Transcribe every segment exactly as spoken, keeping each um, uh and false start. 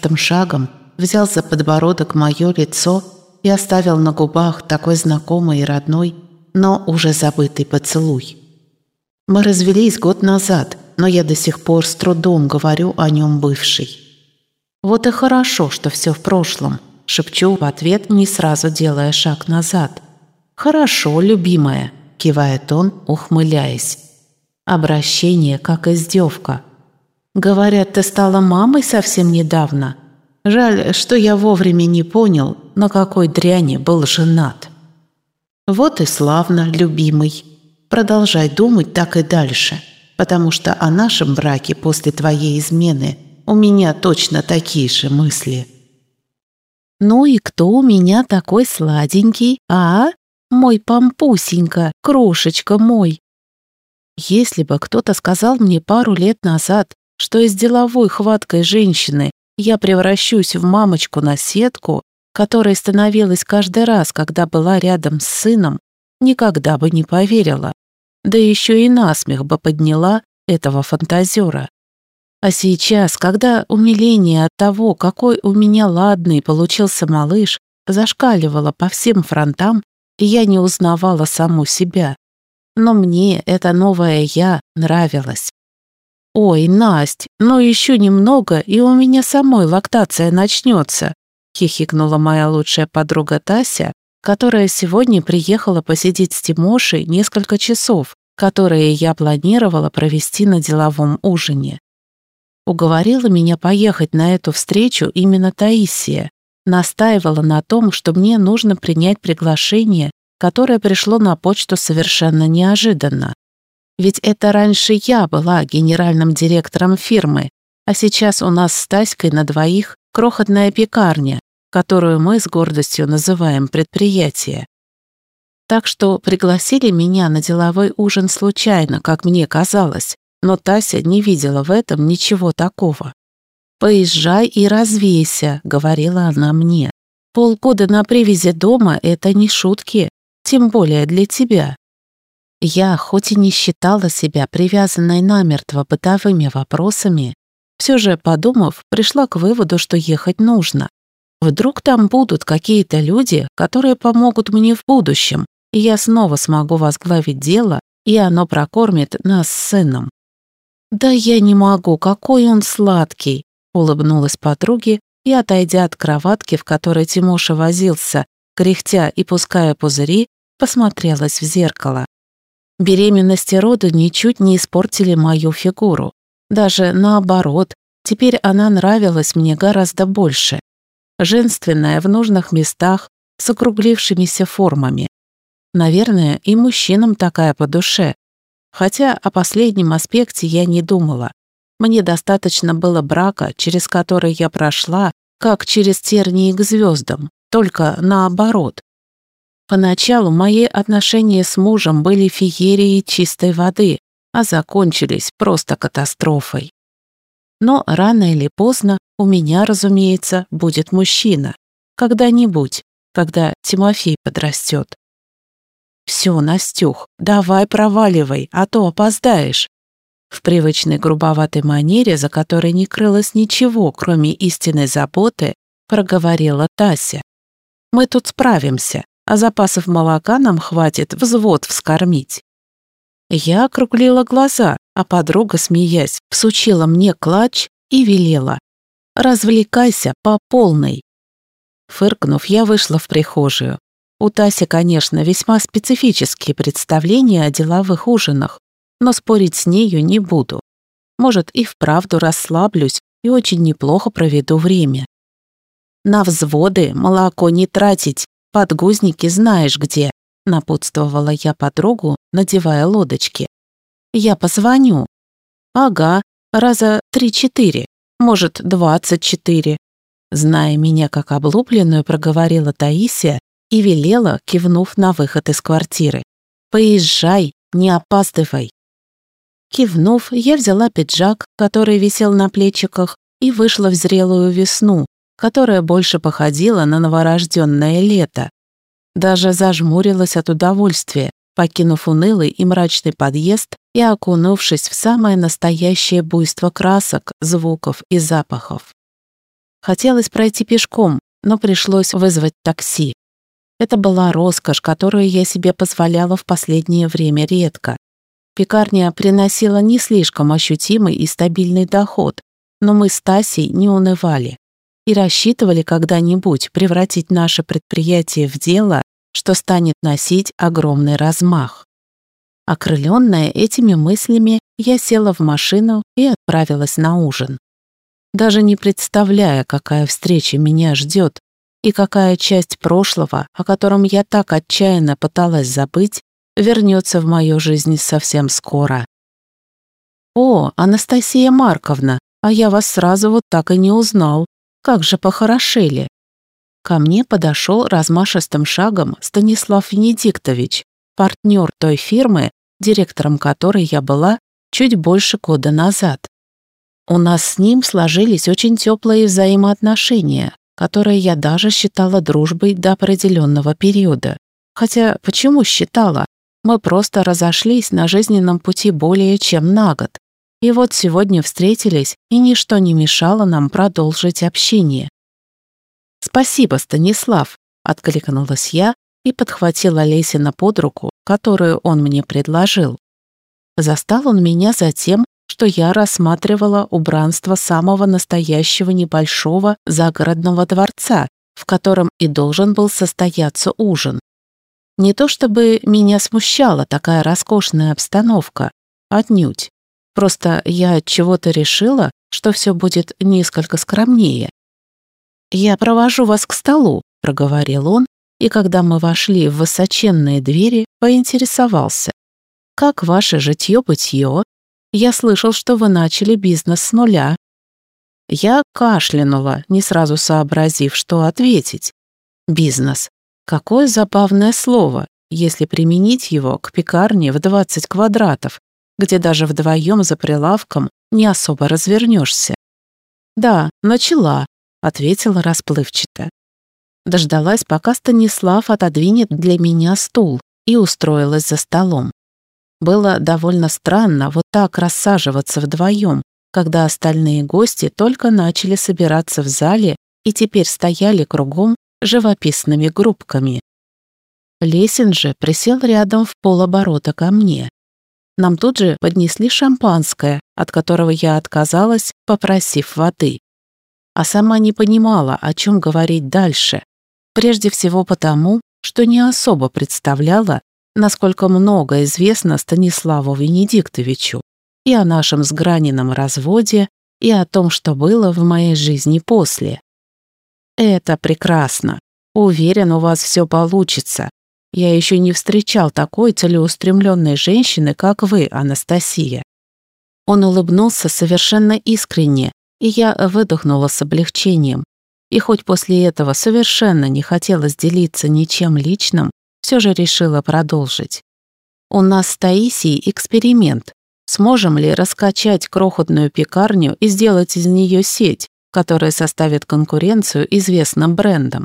Тем шагом взял за подбородок мое лицо и оставил на губах такой знакомый и родной, но уже забытый поцелуй. Мы развелись год назад, но я до сих пор с трудом говорю о нем бывший. «Вот и хорошо, что все в прошлом», — шепчу в ответ, не сразу делая шаг назад. «Хорошо, любимая», — кивает он, ухмыляясь. Обращение как издевка. «Говорят, ты стала мамой совсем недавно. Жаль, что я вовремя не понял, на какой дряни был женат». «Вот и славно, любимый. Продолжай думать так и дальше, потому что о нашем браке после твоей измены у меня точно такие же мысли». «Ну и кто у меня такой сладенький, а? Мой пампусенька, крошечка мой». Если бы кто-то сказал мне пару лет назад, что из деловой хваткой женщины я превращусь в мамочку-наседку, которая становилась каждый раз, когда была рядом с сыном, никогда бы не поверила. Да еще и насмех бы подняла этого фантазера. А сейчас, когда умиление от того, какой у меня ладный получился малыш, зашкаливало по всем фронтам, и я не узнавала саму себя. Но мне это новое «я» нравилось. «Ой, Насть, ну еще немного, и у меня самой лактация начнется», хихикнула моя лучшая подруга Тася, которая сегодня приехала посидеть с Тимошей несколько часов, которые я планировала провести на деловом ужине. Уговорила меня поехать на эту встречу именно Таисия, настаивала на том, что мне нужно принять приглашение, которое пришло на почту совершенно неожиданно. Ведь это раньше я была генеральным директором фирмы, а сейчас у нас с Таськой на двоих крохотная пекарня, которую мы с гордостью называем предприятие. Так что пригласили меня на деловой ужин случайно, как мне казалось, но Тася не видела в этом ничего такого. «Поезжай и развейся», — говорила она мне. «Полгода на привязи дома — это не шутки, тем более для тебя». Я, хоть и не считала себя привязанной намертво бытовыми вопросами, все же, подумав, пришла к выводу, что ехать нужно. Вдруг там будут какие-то люди, которые помогут мне в будущем, и я снова смогу возглавить дело, и оно прокормит нас с сыном. «Да я не могу, какой он сладкий!» — улыбнулась подруге и, отойдя от кроватки, в которой Тимоша возился, кряхтя и пуская пузыри, посмотрелась в зеркало. Беременность и роды ничуть не испортили мою фигуру. Даже наоборот, теперь она нравилась мне гораздо больше. Женственная в нужных местах, с округлившимися формами. Наверное, и мужчинам такая по душе. Хотя о последнем аспекте я не думала. Мне достаточно было брака, через который я прошла, как через тернии к звездам, только наоборот. Поначалу мои отношения с мужем были феерией чистой воды, а закончились просто катастрофой. Но рано или поздно у меня, разумеется, будет мужчина. Когда-нибудь, когда Тимофей подрастет. «Все, Настюх, давай проваливай, а то опоздаешь». В привычной грубоватой манере, за которой не крылось ничего, кроме истинной заботы, проговорила Тася. «Мы тут справимся, а запасов молока нам хватит взвод вскормить». Я округлила глаза, а подруга, смеясь, всучила мне клатч и велела: «Развлекайся по полной». Фыркнув, я вышла в прихожую. У Таси, конечно, весьма специфические представления о деловых ужинах, но спорить с нею не буду. Может, и вправду расслаблюсь и очень неплохо проведу время. «На взводы молоко не тратить, подгузники знаешь где», напутствовала я подругу, надевая лодочки. «Я позвоню». «Ага, раза три-четыре, может, двадцать четыре». Зная меня как облупленную, проговорила Таисия и велела, кивнув на выход из квартиры: «Поезжай, не опаздывай». Кивнув, я взяла пиджак, который висел на плечиках, и вышла в зрелую весну, которая больше походила на новорожденное лето. Даже зажмурилась от удовольствия, покинув унылый и мрачный подъезд и окунувшись в самое настоящее буйство красок, звуков и запахов. Хотелось пройти пешком, но пришлось вызвать такси. Это была роскошь, которую я себе позволяла в последнее время редко. Пекарня приносила не слишком ощутимый и стабильный доход, но мы с Тасей не унывали и рассчитывали когда-нибудь превратить наше предприятие в дело, что станет носить огромный размах. Окрыленная этими мыслями, я села в машину и отправилась на ужин. Даже не представляя, какая встреча меня ждет и какая часть прошлого, о котором я так отчаянно пыталась забыть, вернется в мою жизнь совсем скоро. «О, Анастасия Марковна, а я вас сразу вот так и не узнал. Как же похорошели!» Ко мне подошел размашистым шагом Станислав Венедиктович, партнер той фирмы, директором которой я была чуть больше года назад. У нас с ним сложились очень теплые взаимоотношения, которые я даже считала дружбой до определенного периода. Хотя почему считала? Мы просто разошлись на жизненном пути более чем на год. И вот сегодня встретились, и ничто не мешало нам продолжить общение. «Спасибо, Станислав», — откликнулась я и подхватила Лесина под руку, которую он мне предложил. Застал он меня за тем, что я рассматривала убранство самого настоящего небольшого загородного дворца, в котором и должен был состояться ужин. Не то чтобы меня смущала такая роскошная обстановка, отнюдь. Просто я от чего-то решила, что все будет несколько скромнее. «Я провожу вас к столу», — проговорил он, и когда мы вошли в высоченные двери, поинтересовался. «Как ваше житье-бытье? Я слышал, что вы начали бизнес с нуля». Я кашлянула, не сразу сообразив, что ответить. Бизнес. Какое забавное слово, если применить его к пекарне в двадцать квадратов, где даже вдвоем за прилавком не особо развернешься. «Да, начала», — ответила расплывчато. Дождалась, пока Станислав отодвинет для меня стул, и устроилась за столом. Было довольно странно вот так рассаживаться вдвоем, когда остальные гости только начали собираться в зале и теперь стояли кругом живописными группками. Лесин же присел рядом в полоборота ко мне. Нам тут же поднесли шампанское, от которого я отказалась, попросив воды. А сама не понимала, о чем говорить дальше. Прежде всего потому, что не особо представляла, насколько много известно Станиславу Венедиктовичу и о нашем с Граниным разводе, и о том, что было в моей жизни после. «Это прекрасно. Уверен, у вас все получится. Я еще не встречал такой целеустремленной женщины, как вы, Анастасия». Он улыбнулся совершенно искренне, и я выдохнула с облегчением. И хоть после этого совершенно не хотелось делиться ничем личным, все же решила продолжить. У нас с Таисией эксперимент. Сможем ли раскачать крохотную пекарню и сделать из нее сеть, которая составит конкуренцию известным брендам?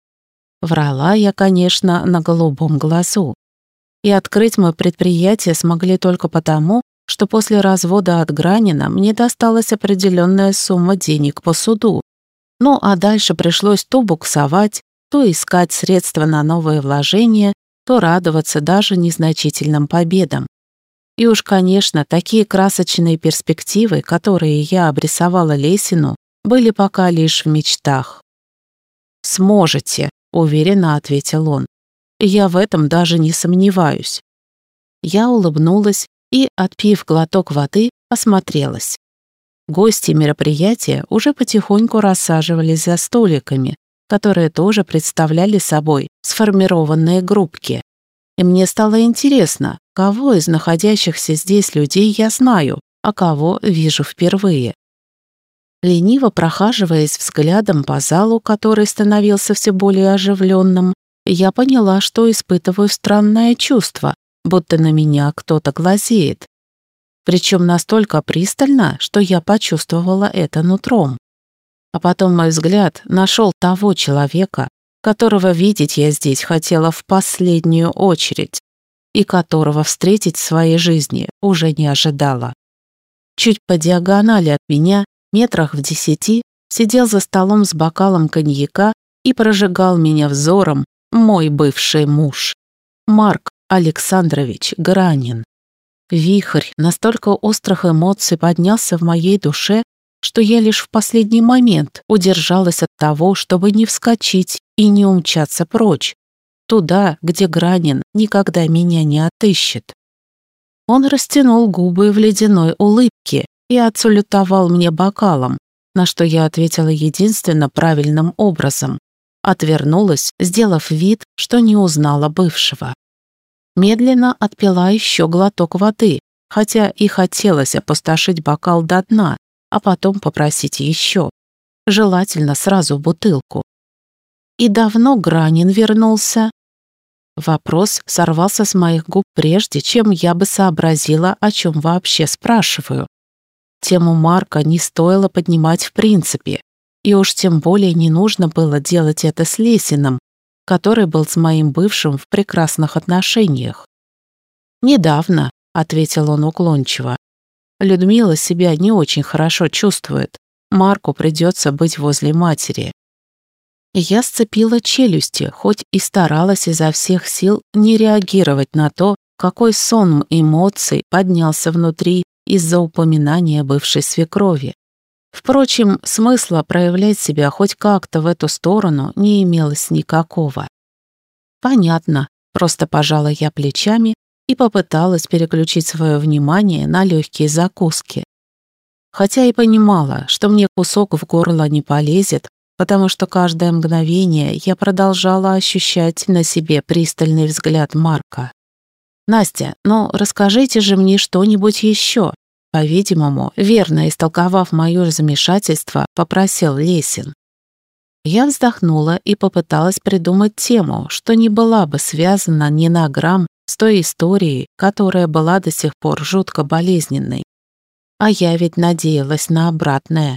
Врала я, конечно, на голубом глазу. И открыть мы предприятие смогли только потому, что после развода от Гранина мне досталась определенная сумма денег по суду. Ну а дальше пришлось то буксовать, то искать средства на новые вложения, то радоваться даже незначительным победам. И уж, конечно, такие красочные перспективы, которые я обрисовала Лесину, были пока лишь в мечтах. «Сможете», — уверенно ответил он. «Я в этом даже не сомневаюсь». Я улыбнулась и, отпив глоток воды, осмотрелась. Гости мероприятия уже потихоньку рассаживались за столиками, которые тоже представляли собой сформированные группки. И мне стало интересно, кого из находящихся здесь людей я знаю, а кого вижу впервые. Лениво прохаживаясь взглядом по залу, который становился все более оживленным, я поняла, что испытываю странное чувство, будто на меня кто-то глазеет. Причем настолько пристально, что я почувствовала это нутром. А потом мой взгляд нашел того человека, которого видеть я здесь хотела в последнюю очередь и которого встретить в своей жизни уже не ожидала. Чуть по диагонали от меня, метрах в десяти, сидел за столом с бокалом коньяка и прожигал меня взором мой бывший муж, Марк Александрович Гранин. Вихрь настолько острых эмоций поднялся в моей душе, что я лишь в последний момент удержалась от того, чтобы не вскочить и не умчаться прочь, туда, где Гранин никогда меня не отыщет. Он растянул губы в ледяной улыбке и отсалютовал мне бокалом, на что я ответила единственно правильным образом. Отвернулась, сделав вид, что не узнала бывшего. Медленно отпила еще глоток воды, хотя и хотелось опустошить бокал до дна, а потом попросить еще. Желательно сразу бутылку. «И давно Гранин вернулся?» Вопрос сорвался с моих губ прежде, чем я бы сообразила, о чем вообще спрашиваю. Тему Марка не стоило поднимать в принципе, и уж тем более не нужно было делать это с Лесиным, который был с моим бывшим в прекрасных отношениях. «Недавно», — ответил он уклончиво. «Людмила себя не очень хорошо чувствует. Марку придется быть возле матери». Я сцепила челюсти, хоть и старалась изо всех сил не реагировать на то, какой сон эмоций поднялся внутри из-за упоминания бывшей свекрови. Впрочем, смысла проявлять себя хоть как-то в эту сторону не имелось никакого. «Понятно», — просто пожала я плечами и попыталась переключить свое внимание на легкие закуски. Хотя и понимала, что мне кусок в горло не полезет, потому что каждое мгновение я продолжала ощущать на себе пристальный взгляд Марка. «Настя, ну расскажите же мне что-нибудь еще», по-видимому, верно истолковав мое замешательство, попросил Лесин. Я вздохнула и попыталась придумать тему, что не была бы связана ни на грамм с той историей, которая была до сих пор жутко болезненной. А я ведь надеялась на обратное.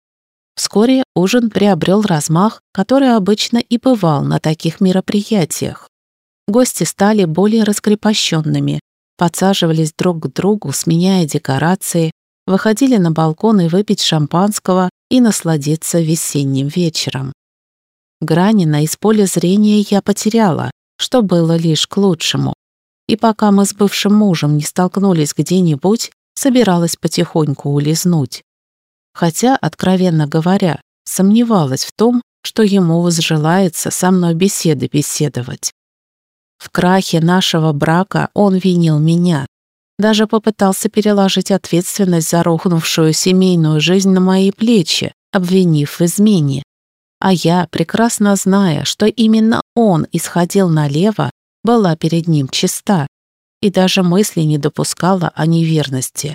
Вскоре ужин приобрел размах, который обычно и бывал на таких мероприятиях. Гости стали более раскрепощенными, подсаживались друг к другу, сменяя декорации, выходили на балкон и выпить шампанского и насладиться весенним вечером. Гранина из поля зрения я потеряла, что было лишь к лучшему. И пока мы с бывшим мужем не столкнулись где-нибудь, собиралась потихоньку улизнуть. Хотя, откровенно говоря, сомневалась в том, что ему возжелается со мной беседы беседовать. В крахе нашего брака он винил меня. Даже попытался переложить ответственность за рухнувшую семейную жизнь на мои плечи, обвинив в измене. А я, прекрасно зная, что именно он исходил налево, была перед ним чиста и даже мысли не допускала о неверности.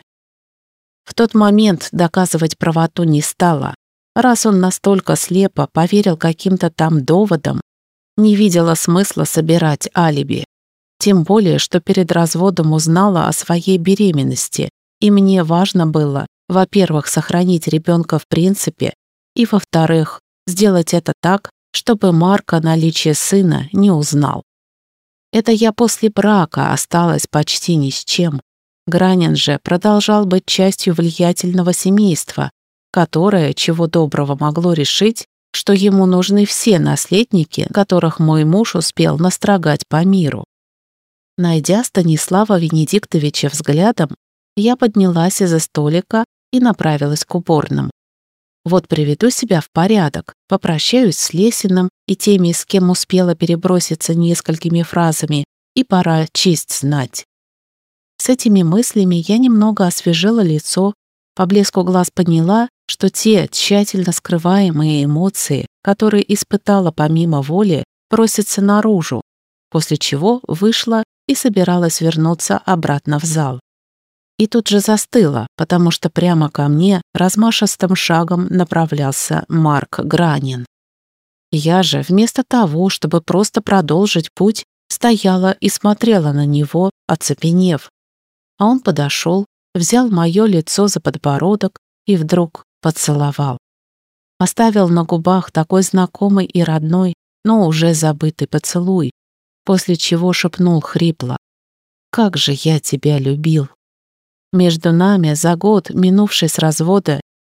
В тот момент доказывать правоту не стала. Раз он настолько слепо поверил каким-то там доводам, не видела смысла собирать алиби. Тем более, что перед разводом узнала о своей беременности, и мне важно было, во-первых, сохранить ребенка в принципе, и, во-вторых, сделать это так, чтобы Марк о наличии сына не узнал. Это я после брака осталась почти ни с чем. Гранин же продолжал быть частью влиятельного семейства, которое, чего доброго, могло решить, что ему нужны все наследники, которых мой муж успел настрогать по миру. Найдя Станислава Венедиктовича взглядом, я поднялась из-за столика и направилась к уборным. Вот приведу себя в порядок, попрощаюсь с Лесиным и теми, с кем успела переброситься несколькими фразами, и пора честь знать. С этими мыслями я немного освежила лицо, по блеску глаз поняла, что те тщательно скрываемые эмоции, которые испытала помимо воли, просятся наружу, после чего вышла и собиралась вернуться обратно в зал. И тут же застыла, потому что прямо ко мне размашистым шагом направлялся Марк Гранин. Я же вместо того, чтобы просто продолжить путь, стояла и смотрела на него, оцепенев. А он подошел, взял мое лицо за подбородок и вдруг поцеловал. Оставил на губах такой знакомый и родной, но уже забытый поцелуй, после чего шепнул хрипло: «Как же я тебя любил!» Между нами за год, минувший с развода,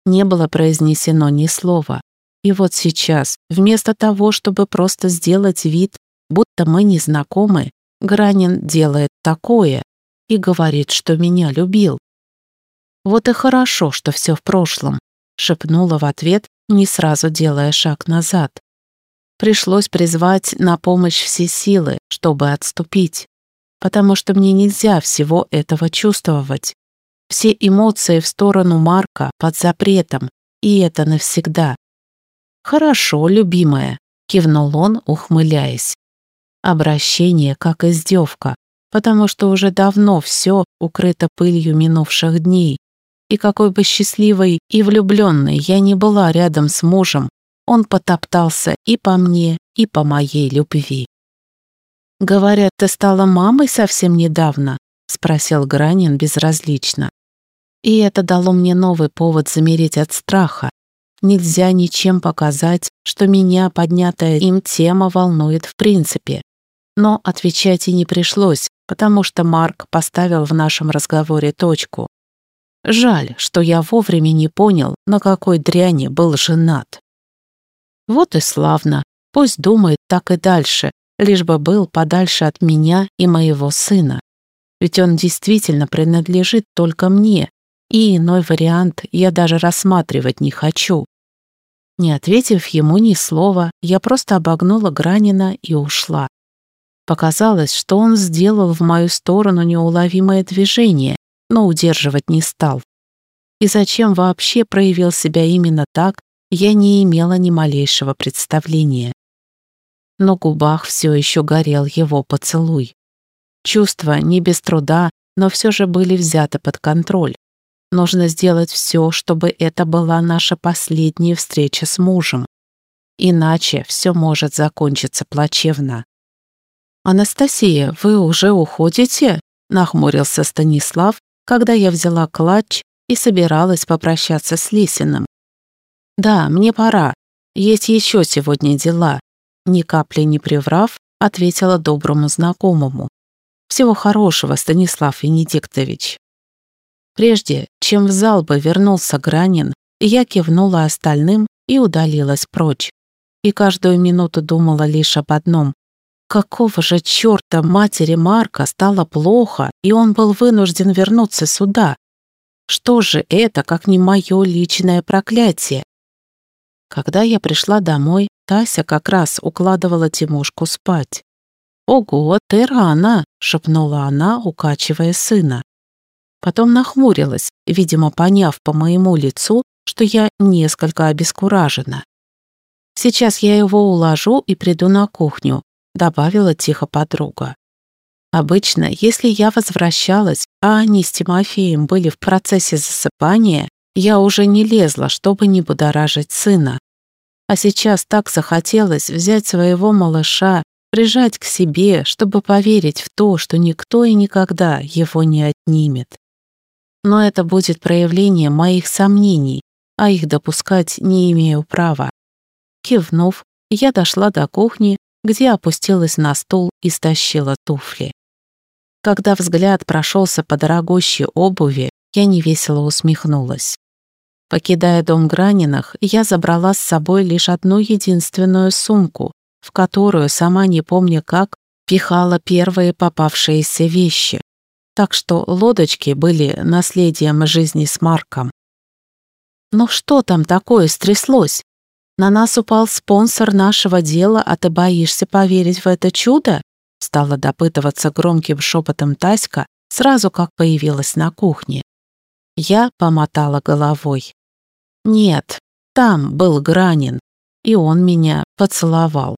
Не было произнесено ни слова. И вот сейчас, вместо того, чтобы просто сделать вид, будто мы не знакомы, Гранин делает такое и говорит, что меня любил. «Вот и хорошо, что все в прошлом», — шепнула в ответ, не сразу делая шаг назад. Пришлось призвать на помощь все силы, чтобы отступить, потому что мне нельзя всего этого чувствовать. Все эмоции в сторону Марка под запретом, и это навсегда. «Хорошо, любимая», — кивнул он, ухмыляясь. Обращение как издевка, потому что уже давно все укрыто пылью минувших дней, и какой бы счастливой и влюбленной я ни была рядом с мужем, он потоптался и по мне, и по моей любви. «Говорят, ты стала мамой совсем недавно?» — спросил Гранин безразлично. И это дало мне новый повод замереть от страха. Нельзя ничем показать, что меня поднятая им тема волнует в принципе. Но отвечать и не пришлось, потому что Марк поставил в нашем разговоре точку. Жаль, что я вовремя не понял, на какой дряни был женат. Вот и славно, пусть думает так и дальше, лишь бы был подальше от меня и моего сына. Ведь он действительно принадлежит только мне, и иной вариант я даже рассматривать не хочу. Не ответив ему ни слова, я просто обогнула Гранина и ушла. Показалось, что он сделал в мою сторону неуловимое движение, но удерживать не стал. И зачем вообще проявил себя именно так, я не имела ни малейшего представления. На губах все еще горел его поцелуй. Чувства не без труда, но все же были взяты под контроль. Нужно сделать все, чтобы это была наша последняя встреча с мужем. Иначе все может закончиться плачевно. «Анастасия, вы уже уходите?» — нахмурился Станислав, когда я взяла клатч и собиралась попрощаться с Лисиным. «Да, мне пора. Есть еще сегодня дела», — ни капли не приврав, ответила доброму знакомому. «Всего хорошего, Станислав Венедиктович». Прежде чем в зал бы вернулся Гранин, я кивнула остальным и удалилась прочь. И каждую минуту думала лишь об одном. Какого же черта матери Марка стало плохо, и он был вынужден вернуться сюда? Что же это, как не мое личное проклятие? Когда я пришла домой, Тася как раз укладывала Тимошку спать. «Ого, ты рано!» — шепнула она, укачивая сына. Потом нахмурилась, видимо, поняв по моему лицу, что я несколько обескуражена. «Сейчас я его уложу и приду на кухню», — добавила тихо подруга. Обычно, если я возвращалась, а они с Тимофеем были в процессе засыпания, я уже не лезла, чтобы не будоражить сына. А сейчас так захотелось взять своего малыша, прижать к себе, чтобы поверить в то, что никто и никогда его не отнимет. Но это будет проявление моих сомнений, а их допускать не имею права. Кивнув, я дошла до кухни, где опустилась на стул и стащила туфли. Когда взгляд прошелся по дорогущей обуви, я невесело усмехнулась. Покидая дом Граниных, я забрала с собой лишь одну единственную сумку, в которую, сама не помня как, пихала первые попавшиеся вещи. Так что лодочки были наследием жизни с Марком. «Ну что там такое стряслось? На нас упал спонсор нашего дела, а ты боишься поверить в это чудо?» Стала допытываться громким шепотом Таська, сразу как появилась на кухне. Я помотала головой. «Нет, там был Гранин, и он меня поцеловал».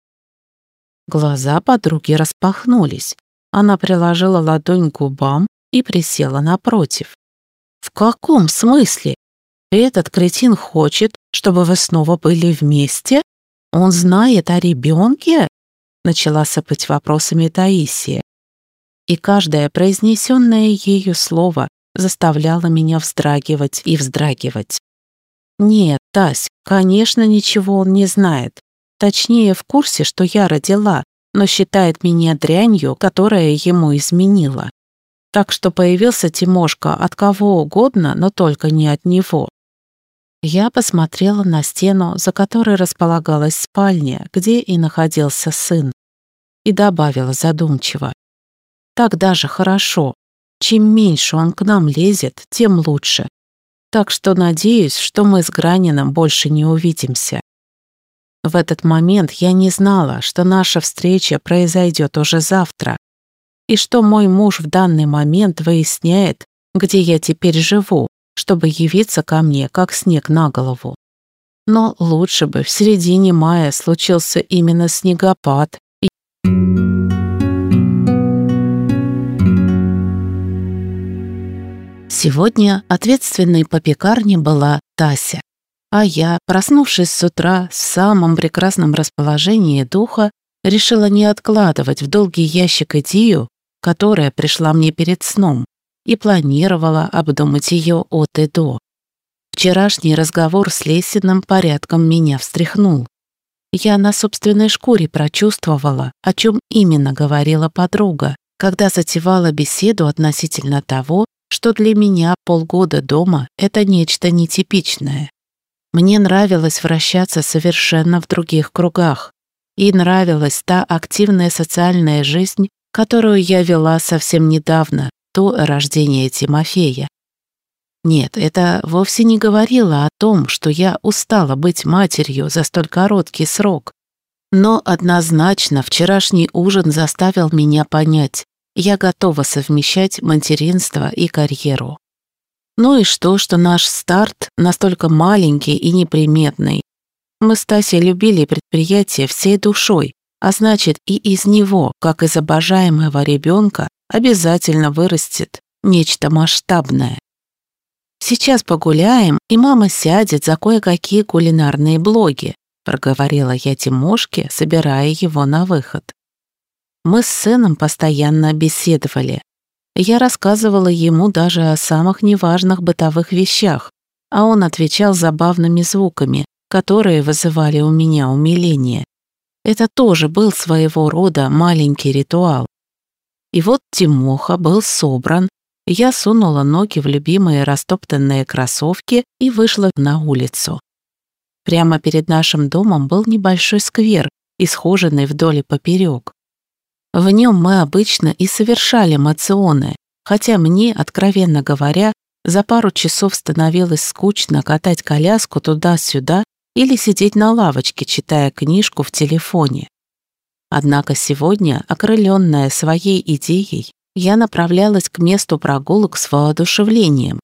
Глаза подруги распахнулись. Она приложила ладонь к губам и присела напротив. «В каком смысле? Этот кретин хочет, чтобы вы снова были вместе? Он знает о ребенке?» Начала сыпать вопросами Таисия. И каждое произнесенное ею слово заставляло меня вздрагивать и вздрагивать. «Нет, Тась, конечно, ничего он не знает. Точнее, в курсе, что я родила, но считает меня дрянью, которая ему изменила. Так что появился Тимошка от кого угодно, но только не от него. Я посмотрела на стену, за которой располагалась спальня, где и находился сын, и добавила задумчиво: «Так даже хорошо. Чем меньше он к нам лезет, тем лучше. Так что надеюсь, что мы с Граниным больше не увидимся». В этот момент я не знала, что наша встреча произойдет уже завтра, и что мой муж в данный момент выясняет, где я теперь живу, чтобы явиться ко мне, как снег на голову. Но лучше бы в середине мая случился именно снегопад. И... Сегодня ответственной по пекарне была Тася, а я, проснувшись с утра в самом прекрасном расположении духа, решила не откладывать в долгий ящик идею, которая пришла мне перед сном, и планировала обдумать ее от и до. Вчерашний разговор с Лесиным порядком меня встряхнул. Я на собственной шкуре прочувствовала, о чем именно говорила подруга, когда затевала беседу относительно того, что для меня полгода дома – это нечто нетипичное. Мне нравилось вращаться совершенно в других кругах, и нравилась та активная социальная жизнь, которую я вела совсем недавно, до рождения Тимофея. Нет, это вовсе не говорило о том, что я устала быть матерью за столь короткий срок. Но однозначно вчерашний ужин заставил меня понять, я готова совмещать материнство и карьеру. Ну и что, что наш старт настолько маленький и неприметный. Мы с Тасей любили предприятие всей душой, а значит, и из него, как из обожаемого ребенка, обязательно вырастет нечто масштабное. «Сейчас погуляем, и мама сядет за кое-какие кулинарные блоги», проговорила я Тимошке, собирая его на выход. Мы с сыном постоянно беседовали. Я рассказывала ему даже о самых неважных бытовых вещах, а он отвечал забавными звуками, которые вызывали у меня умиление. Это тоже был своего рода маленький ритуал. И вот Тимоха был собран, я сунула ноги в любимые растоптанные кроссовки и вышла на улицу. Прямо перед нашим домом был небольшой сквер, исхоженный вдоль и поперек. В нем мы обычно и совершали моционы, хотя мне, откровенно говоря, за пару часов становилось скучно катать коляску туда-сюда или сидеть на лавочке, читая книжку в телефоне. Однако сегодня, окрыленная своей идеей, я направлялась к месту прогулок с воодушевлением.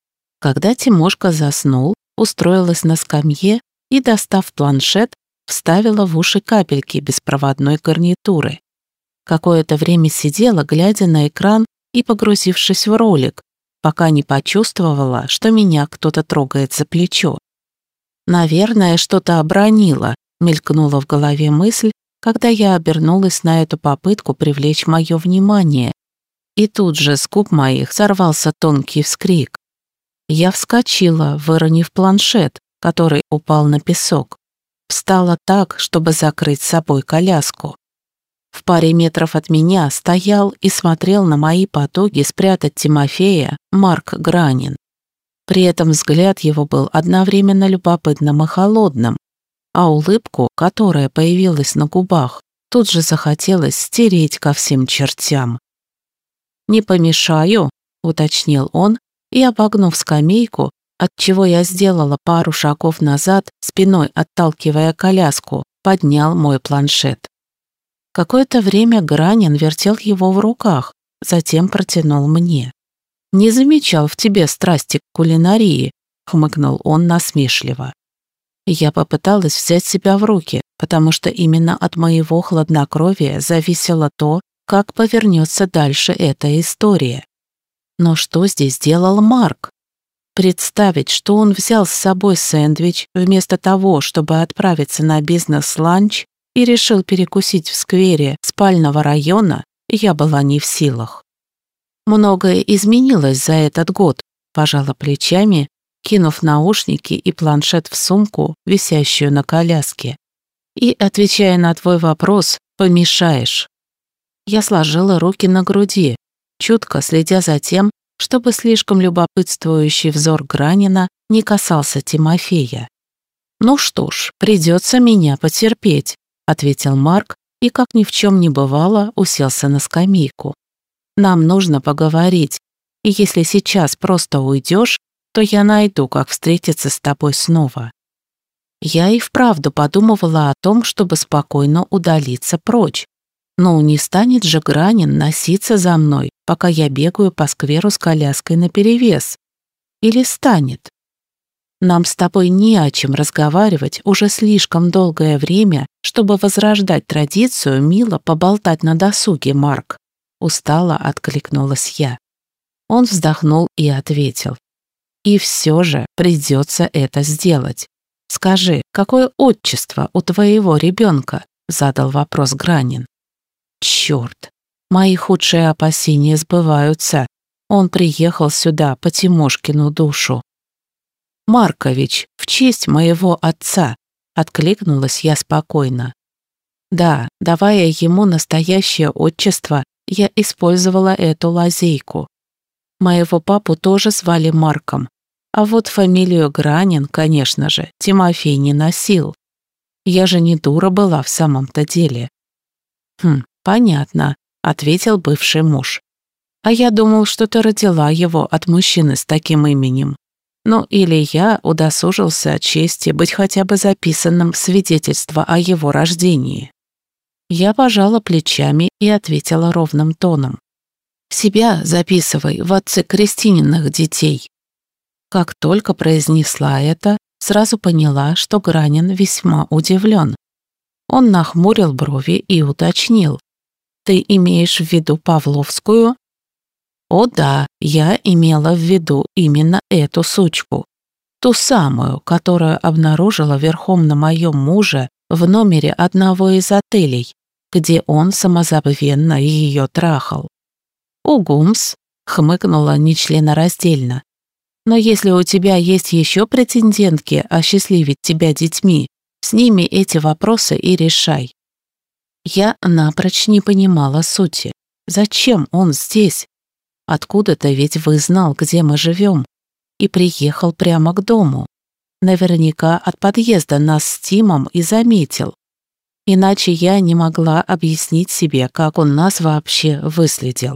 Когда Тимошка заснул, устроилась на скамье и, достав планшет, вставила в уши капельки беспроводной гарнитуры. Какое-то время сидела, глядя на экран и погрузившись в ролик, пока не почувствовала, что меня кто-то трогает за плечо. «Наверное, что-то обронила», — мелькнула в голове мысль, когда я обернулась на эту попытку привлечь мое внимание. И тут же с губ моих сорвался тонкий вскрик. Я вскочила, выронив планшет, который упал на песок. Встала так, чтобы закрыть собой коляску. В паре метров от меня стоял и смотрел на мои потуги спрятать Тимофея Марк Гранин. При этом взгляд его был одновременно любопытным и холодным, а улыбку, которая появилась на губах, тут же захотелось стереть ко всем чертям. «Не помешаю», — уточнил он, и, обогнув скамейку, отчего я сделала пару шагов назад, спиной отталкивая коляску, поднял мой планшет. Какое-то время Гранин вертел его в руках, затем протянул мне. «Не замечал в тебе страсти к кулинарии», — хмыкнул он насмешливо. Я попыталась взять себя в руки, потому что именно от моего хладнокровия зависело то, как повернется дальше эта история. Но что здесь делал Марк? Представить, что он взял с собой сэндвич вместо того, чтобы отправиться на бизнес-ланч и решил перекусить в сквере спального района, я была не в силах. Многое изменилось за этот год, пожала плечами, кинув наушники и планшет в сумку, висящую на коляске. И, отвечая на твой вопрос, помешаешь. Я сложила руки на груди, чутко следя за тем, чтобы слишком любопытствующий взор Гранина не касался Тимофея. «Ну что ж, придется меня потерпеть», — ответил Марк и, как ни в чем не бывало, уселся на скамейку. «Нам нужно поговорить, и если сейчас просто уйдешь, то я найду, как встретиться с тобой снова». Я и вправду подумывала о том, чтобы спокойно удалиться прочь. Но не станет же Гранин носиться за мной, пока я бегаю по скверу с коляской наперевес. Или станет? Нам с тобой не о чем разговаривать уже слишком долгое время, чтобы возрождать традицию мило поболтать на досуге, Марк. Устало откликнулась я. Он вздохнул и ответил. И все же придется это сделать. Скажи, какое отчество у твоего ребенка? Задал вопрос Гранин. Черт, мои худшие опасения сбываются. Он приехал сюда по Тимошкину душу. Маркович, в честь моего отца, откликнулась я спокойно. Да, давая ему настоящее отчество, я использовала эту лазейку. Моего папу тоже звали Марком, а вот фамилию Гранин, конечно же, Тимофей не носил. Я же не дура была в самом-то деле. Хм, понятно, ответил бывший муж. А я думал, что ты родила его от мужчины с таким именем. Ну, или я удосужился от чести быть хотя бы записанным в свидетельство о его рождении. Я пожала плечами и ответила ровным тоном. Себя записывай в отцы Кристининых детей. Как только произнесла это, сразу поняла, что Гранин весьма удивлен. Он нахмурил брови и уточнил. «Ты имеешь в виду Павловскую?» «О да, я имела в виду именно эту сучку. Ту самую, которую обнаружила верхом на моем муже в номере одного из отелей, где он самозабвенно ее трахал». «Угумс», — хмыкнула нечленораздельно. «Но если у тебя есть еще претендентки осчастливить тебя детьми, с ними эти вопросы и решай». Я напрочь не понимала сути. Зачем он здесь? Откуда-то ведь вызнал, где мы живем, и приехал прямо к дому. Наверняка от подъезда нас с Тимом и заметил. Иначе я не могла объяснить себе, как он нас вообще выследил.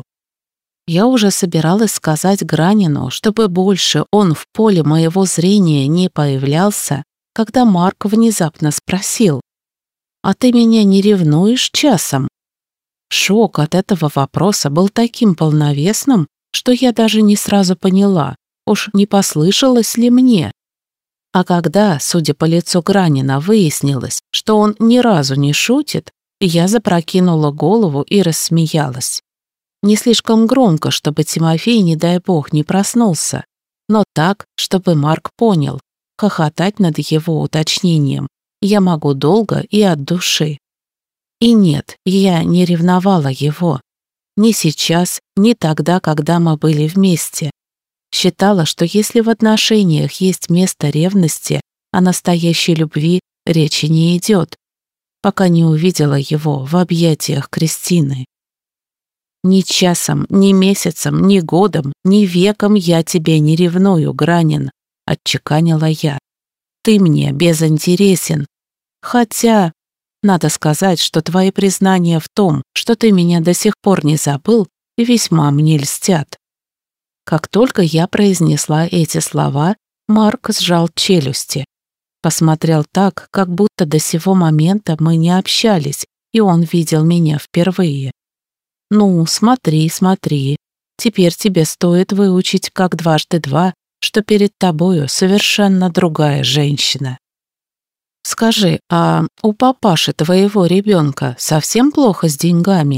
Я уже собиралась сказать Гранину, чтобы больше он в поле моего зрения не появлялся, когда Марк внезапно спросил: «А ты меня не ревнуешь часом?» Шок от этого вопроса был таким полновесным, что я даже не сразу поняла, уж не послышалось ли мне. А когда, судя по лицу Гранина, выяснилось, что он ни разу не шутит, я запрокинула голову и рассмеялась. Не слишком громко, чтобы Тимофей, не дай бог, не проснулся, но так, чтобы Марк понял, хохотать над его уточнением я могу долго и от души. И нет, я не ревновала его. Ни сейчас, ни тогда, когда мы были вместе. Считала, что если в отношениях есть место ревности, о настоящей любви речи не идет, пока не увидела его в объятиях Кристины. Ни часом, ни месяцем, ни годом, ни веком я тебе не ревную, Гранин, отчеканила я. Ты мне безинтересен. Хотя, надо сказать, что твои признания в том, что ты меня до сих пор не забыл, весьма мне льстят. Как только я произнесла эти слова, Марк сжал челюсти. Посмотрел так, как будто до сего момента мы не общались, и он видел меня впервые. «Ну, смотри, смотри. Теперь тебе стоит выучить как дважды два, что перед тобою совершенно другая женщина. Скажи, а у папаши твоего ребенка совсем плохо с деньгами?»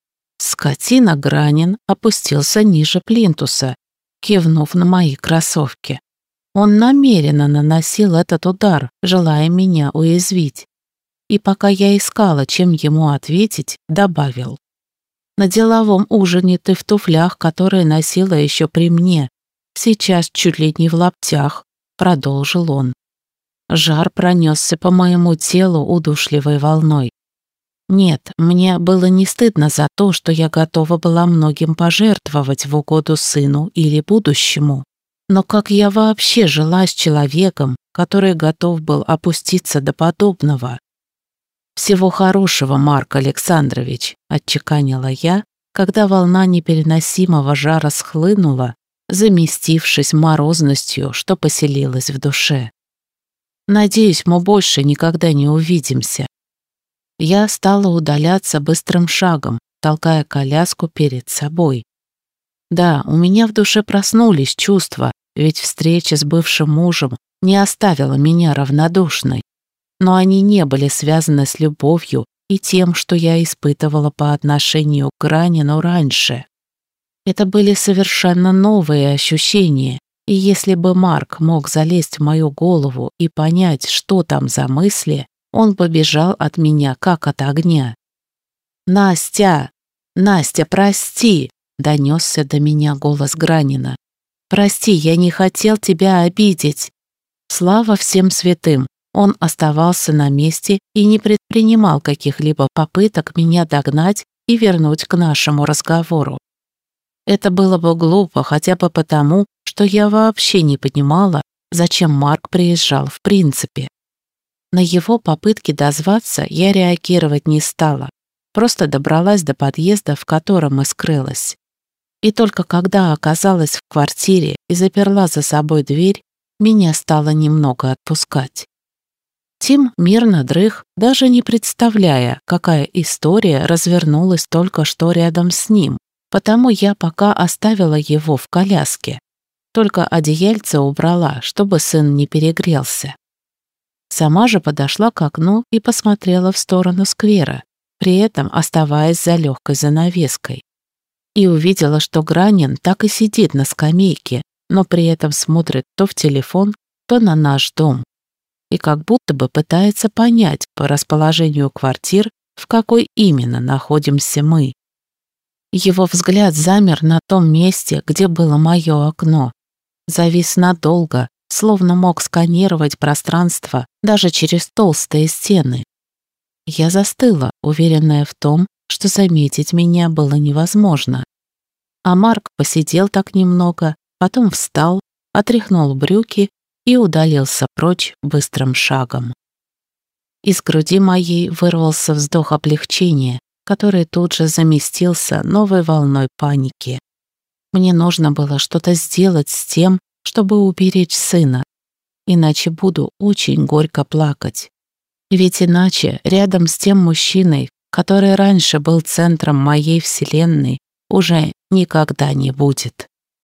Скотина Гранин опустился ниже плинтуса, кивнув на мои кроссовки. Он намеренно наносил этот удар, желая меня уязвить. И пока я искала, чем ему ответить, добавил. «На деловом ужине ты в туфлях, которые носила еще при мне. Сейчас чуть ли не в лаптях», — продолжил он. Жар пронесся по моему телу удушливой волной. Нет, мне было не стыдно за то, что я готова была многим пожертвовать в угоду сыну или будущему. Но как я вообще жила с человеком, который готов был опуститься до подобного? «Всего хорошего, Марк Александрович», — отчеканила я, когда волна непереносимого жара схлынула, заместившись морозностью, что поселилась в душе. «Надеюсь, мы больше никогда не увидимся». Я стала удаляться быстрым шагом, толкая коляску перед собой. Да, у меня в душе проснулись чувства, ведь встреча с бывшим мужем не оставила меня равнодушной. Но они не были связаны с любовью и тем, что я испытывала по отношению к Гранину раньше. Это были совершенно новые ощущения, и если бы Марк мог залезть в мою голову и понять, что там за мысли, он побежал от меня, как от огня. «Настя! Настя, прости!» — донесся до меня голос Гранина. «Прости, я не хотел тебя обидеть». Слава всем святым, он оставался на месте и не предпринимал каких-либо попыток меня догнать и вернуть к нашему разговору. Это было бы глупо хотя бы потому, что я вообще не понимала, зачем Марк приезжал в принципе. На его попытки дозваться я реагировать не стала, просто добралась до подъезда, в котором и скрылась. И только когда оказалась в квартире и заперла за собой дверь, меня стало немного отпускать. Тим мирно дрых, даже не представляя, какая история развернулась только что рядом с ним, потому я пока оставила его в коляске. Только одеяльце убрала, чтобы сын не перегрелся. Сама же подошла к окну и посмотрела в сторону сквера, при этом оставаясь за легкой занавеской. И увидела, что Гранин так и сидит на скамейке, но при этом смотрит то в телефон, то на наш дом. И как будто бы пытается понять по расположению квартир, в какой именно находимся мы. Его взгляд замер на том месте, где было мое окно. Завис надолго, словно мог сканировать пространство даже через толстые стены. Я застыла, уверенная в том, что заметить меня было невозможно. А Марк посидел так немного, потом встал, отряхнул брюки и удалился прочь быстрым шагом. Из груди моей вырвался вздох облегчения, который тут же заместился новой волной паники. Мне нужно было что-то сделать с тем, чтобы уберечь сына, иначе буду очень горько плакать. Ведь иначе рядом с тем мужчиной, который раньше был центром моей вселенной, уже никогда не будет.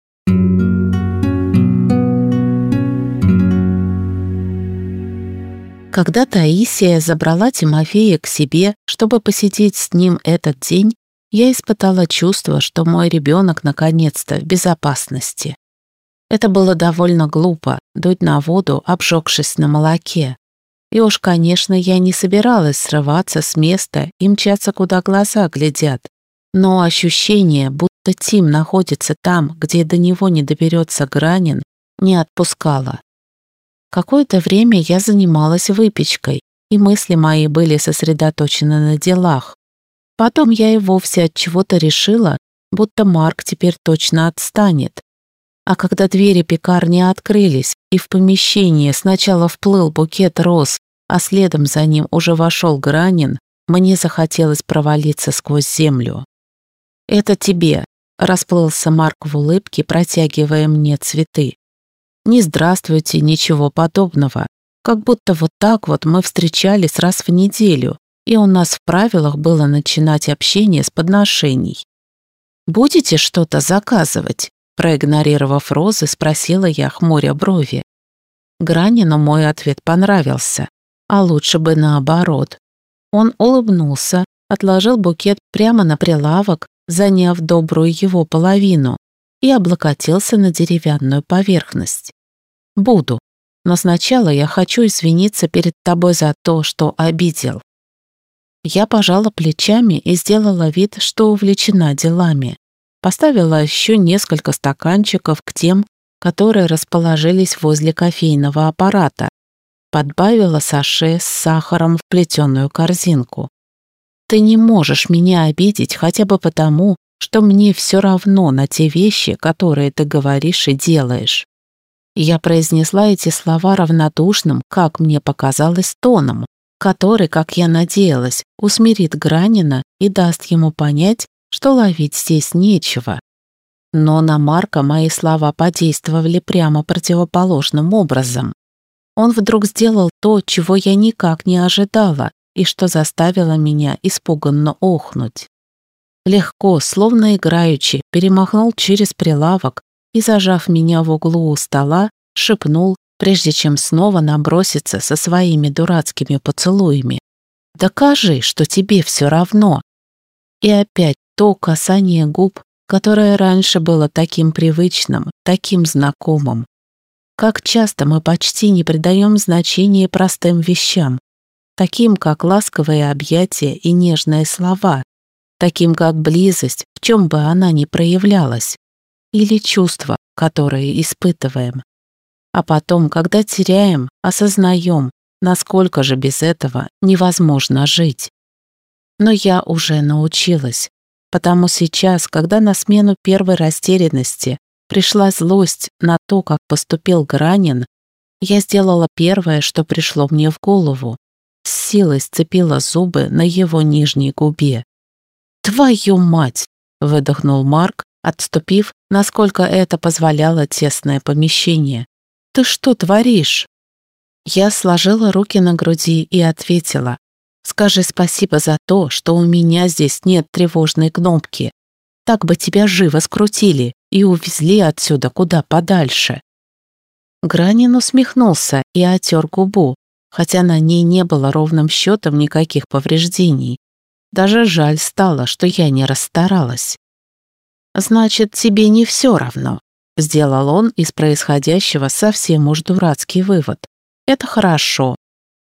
Когда Таисия забрала Тимофея к себе, чтобы посидеть с ним этот день, я испытала чувство, что мой ребенок наконец-то в безопасности. Это было довольно глупо — дуть на воду, обжегшись на молоке. И уж, конечно, я не собиралась срываться с места и мчаться, куда глаза глядят. Но ощущение, будто Тим находится там, где до него не доберется Гранин, не отпускало. Какое-то время я занималась выпечкой, и мысли мои были сосредоточены на делах. Потом я и вовсе от чего-то решила, будто Марк теперь точно отстанет. А когда двери пекарни открылись, и в помещение сначала вплыл букет роз, а следом за ним уже вошел Гранин, мне захотелось провалиться сквозь землю. «Это тебе», — расплылся Марк в улыбке, протягивая мне цветы. «Не здравствуйте, ничего подобного. Как будто вот так вот мы встречались раз в неделю, и у нас в правилах было начинать общение с подношений. Будете что-то заказывать?» Проигнорировав розы, спросила я, хмуря брови. Гранину мой ответ понравился, а лучше бы наоборот. Он улыбнулся, отложил букет прямо на прилавок, заняв добрую его половину, и облокотился на деревянную поверхность. «Буду, но сначала я хочу извиниться перед тобой за то, что обидел». Я пожала плечами и сделала вид, что увлечена делами. Поставила еще несколько стаканчиков к тем, которые расположились возле кофейного аппарата. Подбавила саше с сахаром в плетеную корзинку. Ты не можешь меня обидеть хотя бы потому, что мне все равно на те вещи, которые ты говоришь и делаешь». Я произнесла эти слова равнодушным, как мне показалось, тоном, который, как я надеялась, усмирит Гранина и даст ему понять, что ловить здесь нечего. Но на Марка мои слова подействовали прямо противоположным образом. Он вдруг сделал то, чего я никак не ожидала, и что заставило меня испуганно охнуть. Легко, словно играючи, перемахнул через прилавок и, зажав меня в углу у стола, шепнул, прежде чем снова наброситься со своими дурацкими поцелуями: «Докажи, что тебе все равно». И опять то касание губ, которое раньше было таким привычным, таким знакомым. Как часто мы почти не придаем значения простым вещам, таким как ласковые объятия и нежные слова, таким как близость, в чем бы она ни проявлялась, или чувства, которые испытываем. А потом, когда теряем, осознаем, насколько же без этого невозможно жить. Но я уже научилась, потому сейчас, когда на смену первой растерянности пришла злость на то, как поступил Гранин, я сделала первое, что пришло мне в голову. С силой сцепила зубы на его нижней губе. «Твою мать!» — выдохнул Марк, отступив, насколько это позволяло тесное помещение. «Ты что творишь?» Я сложила руки на груди и ответила: «Скажи спасибо за то, что у меня здесь нет тревожной кнопки. Так бы тебя живо скрутили и увезли отсюда куда подальше». Гранин усмехнулся и отер губу, хотя на ней не было ровным счетом никаких повреждений. Даже жаль стало, что я не расстаралась. «Значит, тебе не все равно», — сделал он из происходящего совсем уж дурацкий вывод. «Это хорошо».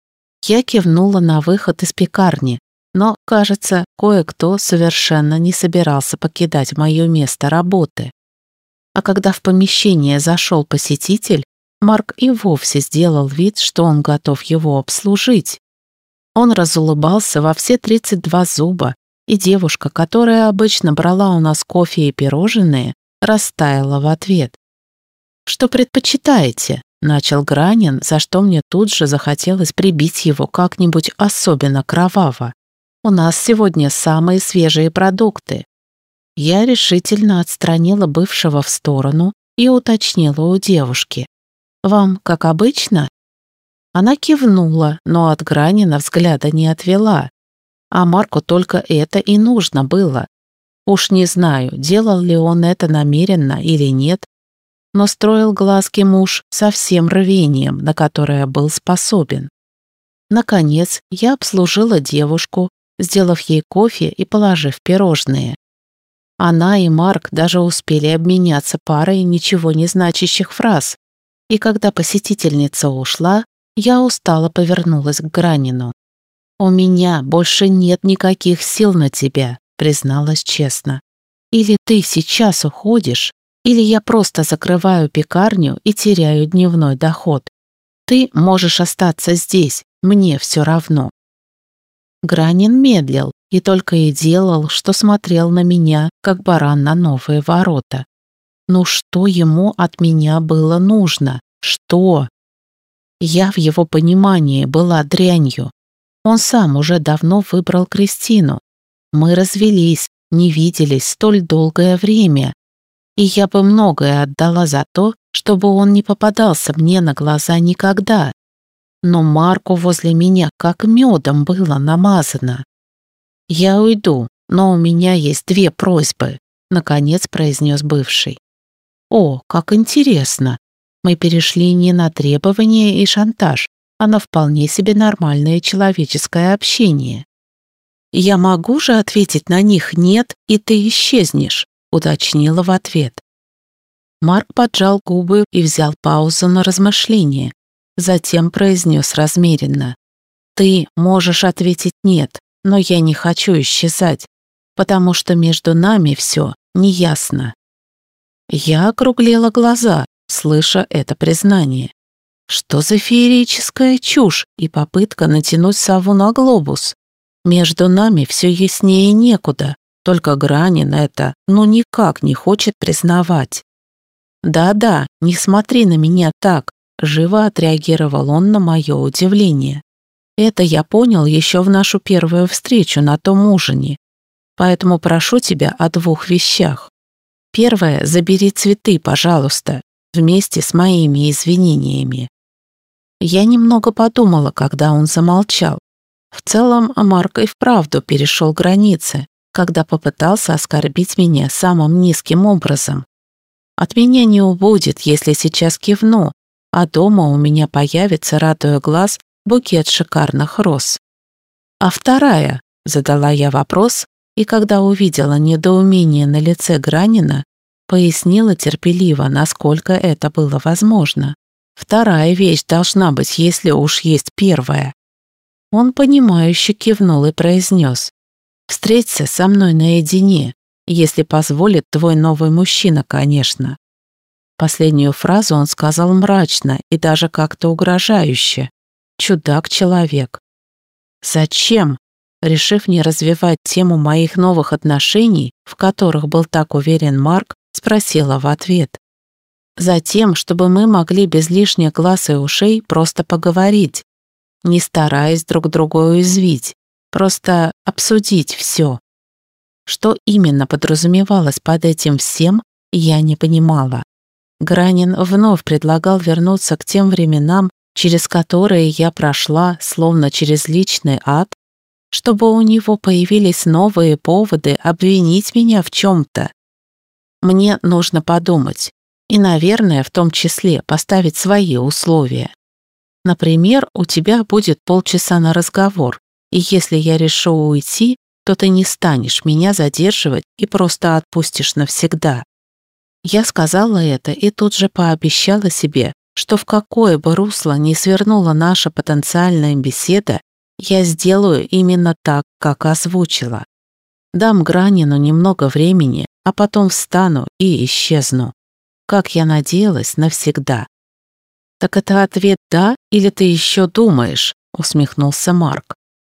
Я кивнула на выход из пекарни, но, кажется, кое-кто совершенно не собирался покидать мое место работы. А когда в помещение зашел посетитель, Марк и вовсе сделал вид, что он готов его обслужить. Он разулыбался во все тридцать два зуба, и девушка, которая обычно брала у нас кофе и пирожные, растаяла в ответ. «Что предпочитаете?» — начал Гранин, за что мне тут же захотелось прибить его как-нибудь особенно кроваво. «У нас сегодня самые свежие продукты». Я решительно отстранила бывшего в сторону и уточнила у девушки: «Вам как обычно?» Она кивнула, но от Гранина взгляда не отвела. А Марку только это и нужно было. Уж не знаю, делал ли он это намеренно или нет, но строил глазки муж со всем рвением, на которое был способен. Наконец, я обслужила девушку, сделав ей кофе и положив пирожные. Она и Марк даже успели обменяться парой ничего не значащих фраз, и когда посетительница ушла, я устало повернулась к Гранину. «У меня больше нет никаких сил на тебя», — призналась честно. «Или ты сейчас уходишь, или я просто закрываю пекарню и теряю дневной доход. Ты можешь остаться здесь, мне все равно». Гранин медлил и только и делал, что смотрел на меня, как баран на новые ворота. Ну что ему от меня было нужно? Что? Я в его понимании была дрянью. Он сам уже давно выбрал Кристину. Мы развелись, не виделись столь долгое время. И я бы многое отдала за то, чтобы он не попадался мне на глаза никогда. Но Марку возле меня как медом было намазано. «Я уйду, но у меня есть две просьбы», — наконец произнес бывший. «О, как интересно! Мы перешли не на требования и шантаж, а на вполне себе нормальное человеческое общение. Я могу же ответить на них «нет», и ты исчезнешь», — уточнила в ответ. Марк поджал губы и взял паузу на размышление. Затем произнес размеренно: «Ты можешь ответить «нет», но я не хочу исчезать, потому что между нами все неясно». Я округлила глаза, слыша это признание. Что за феерическая чушь и попытка натянуть сову на глобус? Между нами все яснее некуда, только Гранин это ну никак не хочет признавать. «Да-да, не смотри на меня так», — живо отреагировал он на мое удивление. «Это я понял еще в нашу первую встречу на том ужине. Поэтому прошу тебя о двух вещах. Первое, забери цветы, пожалуйста, вместе с моими извинениями». Я немного подумала, когда он замолчал. В целом, Марк и вправду перешел границы, когда попытался оскорбить меня самым низким образом. От меня не убудет, если сейчас кивну, а дома у меня появится, радуя глаз, букет шикарных роз. «А вторая?» — задала я вопрос, и когда увидела недоумение на лице Гранина, пояснила терпеливо, насколько это было возможно. «Вторая вещь должна быть, если уж есть первая». Он понимающе кивнул и произнес: «Встреться со мной наедине, если позволит твой новый мужчина, конечно». Последнюю фразу он сказал мрачно и даже как-то угрожающе. Чудак-человек. «Зачем?» Решив не развивать тему моих новых отношений, в которых был так уверен Марк, спросила в ответ. «Затем, чтобы мы могли без лишних глаз и ушей просто поговорить, не стараясь друг друга уязвить, просто обсудить все». Что именно подразумевалось под этим всем, я не понимала. Гранин вновь предлагал вернуться к тем временам, через которые я прошла, словно через личный ад, чтобы у него появились новые поводы обвинить меня в чем-то. Мне нужно подумать и, наверное, в том числе поставить свои условия. Например, у тебя будет полчаса на разговор, и если я решу уйти, то ты не станешь меня задерживать и просто отпустишь навсегда. Я сказала это и тут же пообещала себе, что в какое бы русло ни свернула наша потенциальная беседа, я сделаю именно так, как озвучила. Дам Гранину немного времени, а потом встану и исчезну. Как я надеялась, навсегда. «Так это ответ «да» или ты еще думаешь?» — усмехнулся Марк.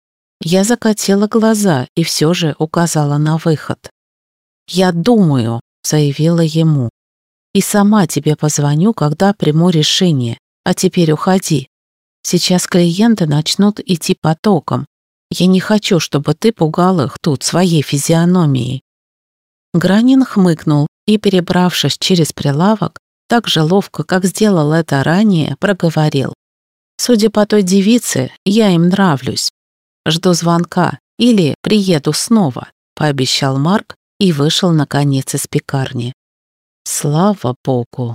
Я закатила глаза и все же указала на выход. «Я думаю», — заявила ему. «И сама тебе позвоню, когда приму решение. А теперь уходи. Сейчас клиенты начнут идти потоком. Я не хочу, чтобы ты пугал их тут своей физиономией». Гранин хмыкнул и, перебравшись через прилавок, так же ловко, как сделал это ранее, проговорил. «Судя по той девице, я им нравлюсь. Жду звонка или приеду снова», — пообещал Марк и вышел, наконец, из пекарни. Слава Богу.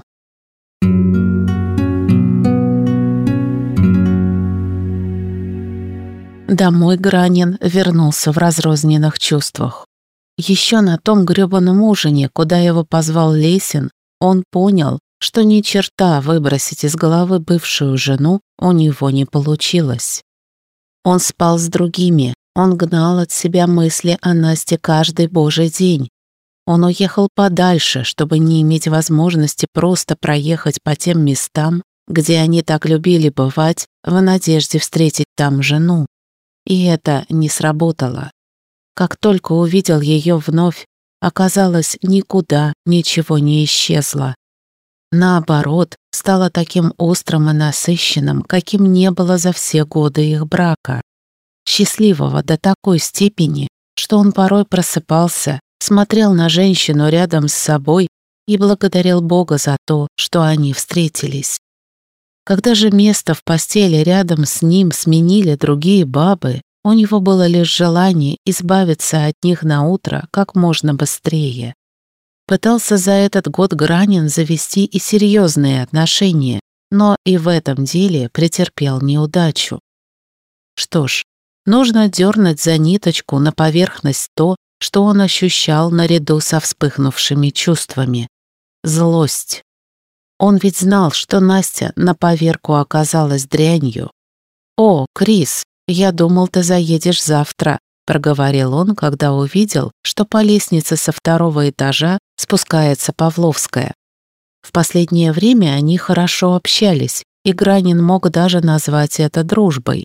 Домой Гранин вернулся в разрозненных чувствах. Еще на том гребаном ужине, куда его позвал Лесин, он понял, что ни черта выбросить из головы бывшую жену у него не получилось. Он спал с другими, он гнал от себя мысли о Насте каждый божий день. Он уехал подальше, чтобы не иметь возможности просто проехать по тем местам, где они так любили бывать, в надежде встретить там жену. И это не сработало. Как только увидел ее вновь, оказалось, никуда ничего не исчезло. Наоборот, стало таким острым и насыщенным, каким не было за все годы их брака. Счастливого до такой степени, что он порой просыпался, смотрел на женщину рядом с собой и благодарил Бога за то, что они встретились. Когда же место в постели рядом с ним сменили другие бабы, у него было лишь желание избавиться от них на утро как можно быстрее. Пытался за этот год Гранин завести и серьезные отношения, но и в этом деле претерпел неудачу. Что ж, нужно дернуть за ниточку на поверхность то, что он ощущал наряду со вспыхнувшими чувствами. Злость. Он ведь знал, что Настя на поверку оказалась дрянью. «О, Крис, я думал, ты заедешь завтра», — проговорил он, когда увидел, что по лестнице со второго этажа спускается Павловская. В последнее время они хорошо общались, и Гранин мог даже назвать это дружбой.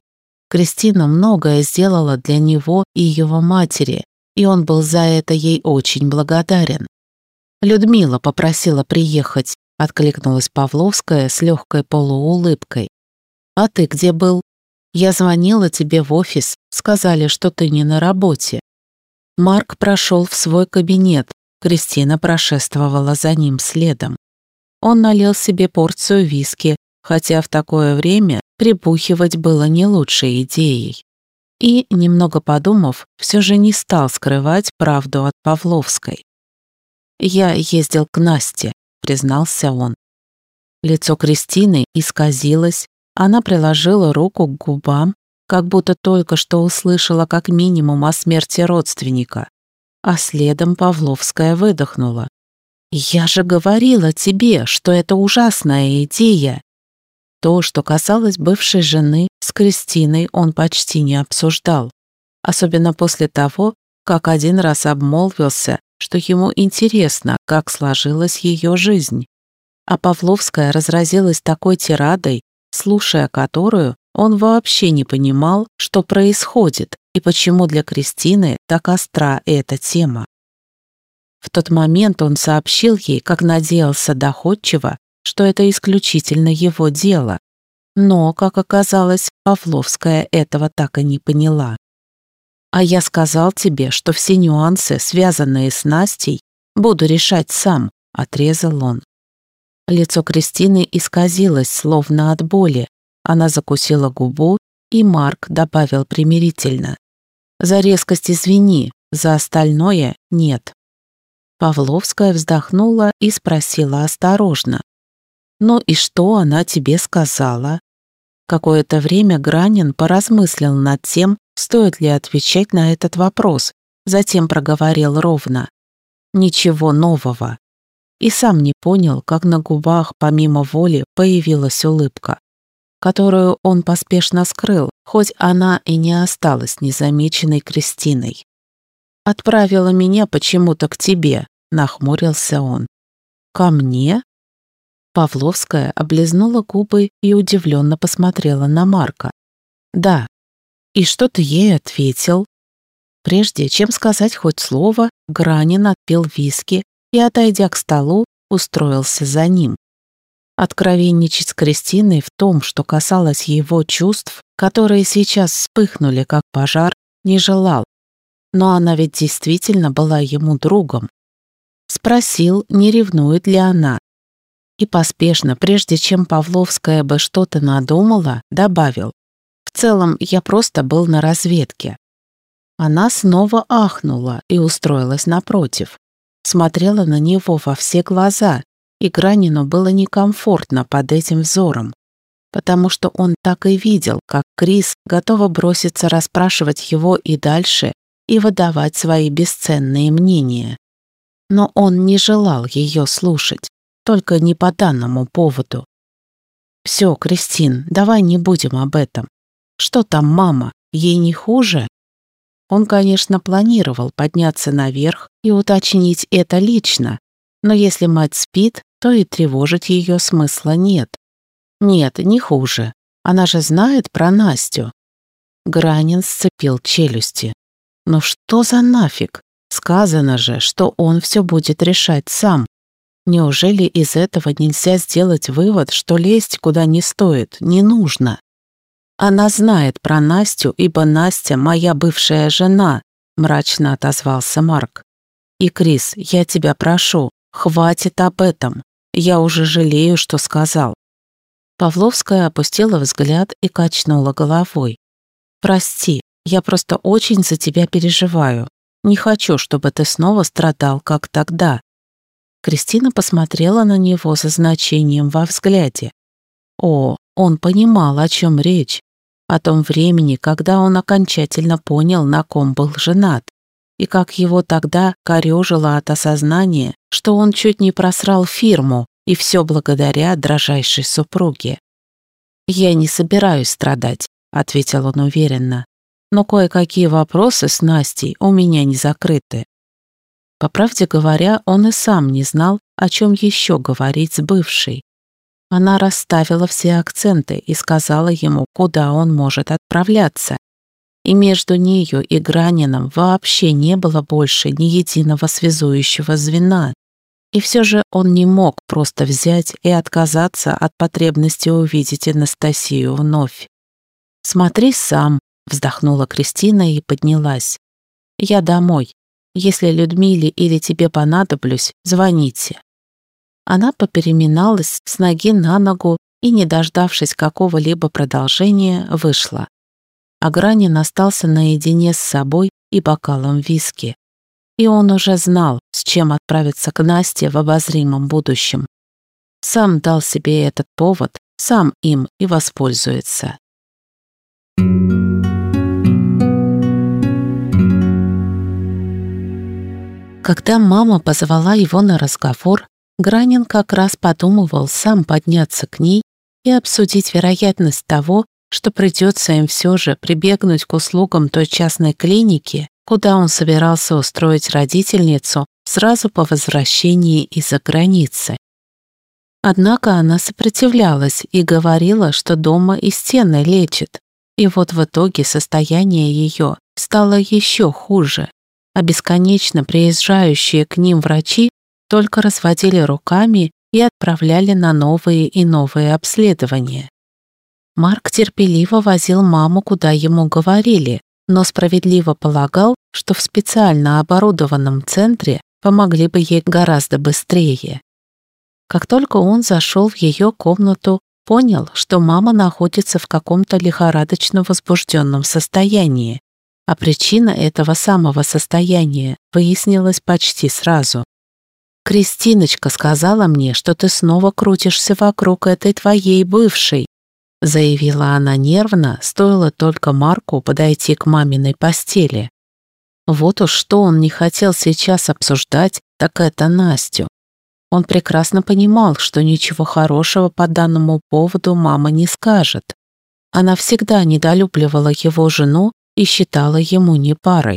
Кристина многое сделала для него и его матери, и он был за это ей очень благодарен. «Людмила попросила приехать», — откликнулась Павловская с легкой полуулыбкой. «А ты где был? Я звонила тебе в офис, сказали, что ты не на работе». Марк прошел в свой кабинет, Кристина прошествовала за ним следом. Он налил себе порцию виски, хотя в такое время прибухивать было не лучшей идеей. И, немного подумав, все же не стал скрывать правду от Павловской. «Я ездил к Насте», — признался он. Лицо Кристины исказилось, она приложила руку к губам, как будто только что услышала как минимум о смерти родственника, а следом Павловская выдохнула. «Я же говорила тебе, что это ужасная идея!» То, что касалось бывшей жены, с Кристиной он почти не обсуждал, особенно после того, как один раз обмолвился, что ему интересно, как сложилась ее жизнь. А Павловская разразилась такой тирадой, слушая которую, он вообще не понимал, что происходит и почему для Кристины так остра эта тема. В тот момент он сообщил ей, как надеялся доходчиво, что это исключительно его дело. Но, как оказалось, Павловская этого так и не поняла. «А я сказал тебе, что все нюансы, связанные с Настей, буду решать сам», — отрезал он. Лицо Кристины исказилось, словно от боли. Она закусила губу, и Марк добавил примирительно. «За резкость извини, за остальное нет». Павловская вздохнула и спросила осторожно. «Ну и что она тебе сказала?» Какое-то время Гранин поразмыслил над тем, стоит ли отвечать на этот вопрос, затем проговорил ровно. «Ничего нового». И сам не понял, как на губах помимо воли появилась улыбка, которую он поспешно скрыл, хоть она и не осталась незамеченной Кристиной. «Отправила меня почему-то к тебе», — нахмурился он. «Ко мне?» Павловская облизнула губы и удивленно посмотрела на Марка. «Да. И что ты ей ответил?» Прежде чем сказать хоть слово, Гранин отпил виски и, отойдя к столу, устроился за ним. Откровенничать с Кристиной в том, что касалось его чувств, которые сейчас вспыхнули как пожар, не желал. Но она ведь действительно была ему другом. Спросил, не ревнует ли она. И поспешно, прежде чем Павловская бы что-то надумала, добавил: «В целом, я просто был на разведке». Она снова ахнула и устроилась напротив. Смотрела на него во все глаза, и Гранину было некомфортно под этим взором, потому что он так и видел, как Крис готова броситься расспрашивать его и дальше, и выдавать свои бесценные мнения. Но он не желал ее слушать, только не по данному поводу. «Все, Кристин, давай не будем об этом. Что там мама? Ей не хуже?» Он, конечно, планировал подняться наверх и уточнить это лично, но если мать спит, то и тревожить ее смысла нет. Нет, не хуже. Она же знает про Настю. Гранин сцепил челюсти. Ну что за нафиг? Сказано же, что он все будет решать сам. Неужели из этого нельзя сделать вывод, что лезть куда не стоит, не нужно? Она знает про Настю, ибо Настя моя бывшая жена, мрачно отозвался Марк. И, Крис, я тебя прошу, хватит об этом. Я уже жалею, что сказал. Павловская опустила взгляд и качнула головой. «Прости, я просто очень за тебя переживаю. Не хочу, чтобы ты снова страдал, как тогда». Кристина посмотрела на него со значением во взгляде. О, он понимал, о чем речь. О том времени, когда он окончательно понял, на ком был женат, и как его тогда корёжило от осознания, что он чуть не просрал фирму, и все благодаря дрожайшей супруге. «Я не собираюсь страдать», — ответил он уверенно, «но кое-какие вопросы с Настей у меня не закрыты». По правде говоря, он и сам не знал, о чем еще говорить с бывшей. Она расставила все акценты и сказала ему, куда он может отправляться. И между нею и Граниным вообще не было больше ни единого связующего звена. И все же он не мог просто взять и отказаться от потребности увидеть Анастасию вновь. «Смотри сам», — вздохнула Кристина и поднялась. «Я домой. Если Людмиле или тебе понадоблюсь, звоните». Она попереминалась с ноги на ногу и, не дождавшись какого-либо продолжения, вышла. А Гранин остался наедине с собой и бокалом виски. И он уже знал, с чем отправиться к Насте в обозримом будущем. Сам дал себе этот повод, сам им и воспользуется. Когда мама позвала его на разговор, Гранин как раз подумывал сам подняться к ней и обсудить вероятность того, что придется им все же прибегнуть к услугам той частной клиники, куда он собирался устроить родительницу сразу по возвращении из-за границы. Однако она сопротивлялась и говорила, что дома и стены лечит, и вот в итоге состояние ее стало еще хуже, а бесконечно приезжающие к ним врачи только разводили руками и отправляли на новые и новые обследования. Марк терпеливо возил маму, куда ему говорили, но справедливо полагал, что в специально оборудованном центре помогли бы ей гораздо быстрее. Как только он зашел в ее комнату, понял, что мама находится в каком-то лихорадочно возбужденном состоянии, а причина этого самого состояния выяснилась почти сразу. «Кристиночка сказала мне, что ты снова крутишься вокруг этой твоей бывшей», заявила она нервно, стоило только Марку подойти к маминой постели. Вот уж что он не хотел сейчас обсуждать, так это Настю. Он прекрасно понимал, что ничего хорошего по данному поводу мама не скажет. Она всегда недолюбливала его жену и считала ему не парой.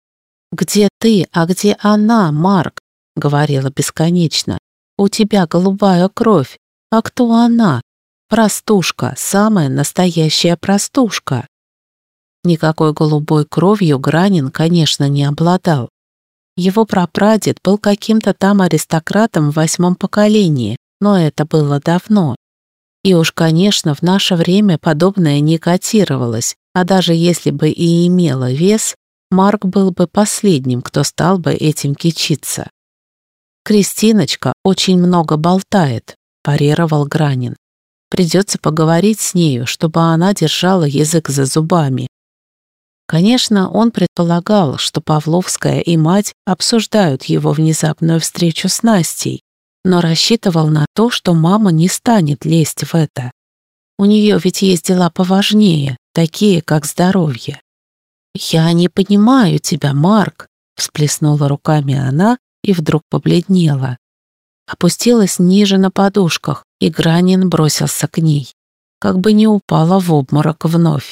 «Где ты, а где она, Марк?» — говорила бесконечно. «У тебя голубая кровь. А кто она? Простушка, самая настоящая простушка». Никакой голубой кровью Гранин, конечно, не обладал. Его прапрадед был каким-то там аристократом в восьмом поколении, но это было давно. И уж, конечно, в наше время подобное не котировалось, а даже если бы и имело вес, Марк был бы последним, кто стал бы этим кичиться. «Кристиночка очень много болтает», – парировал Гранин. «Придется поговорить с нею, чтобы она держала язык за зубами». Конечно, он предполагал, что Павловская и мать обсуждают его внезапную встречу с Настей, но рассчитывал на то, что мама не станет лезть в это. У нее ведь есть дела поважнее, такие как здоровье. «Я не понимаю тебя, Марк», — всплеснула руками она и вдруг побледнела. Опустилась ниже на подушках, и Гранин бросился к ней, как бы не упала в обморок вновь.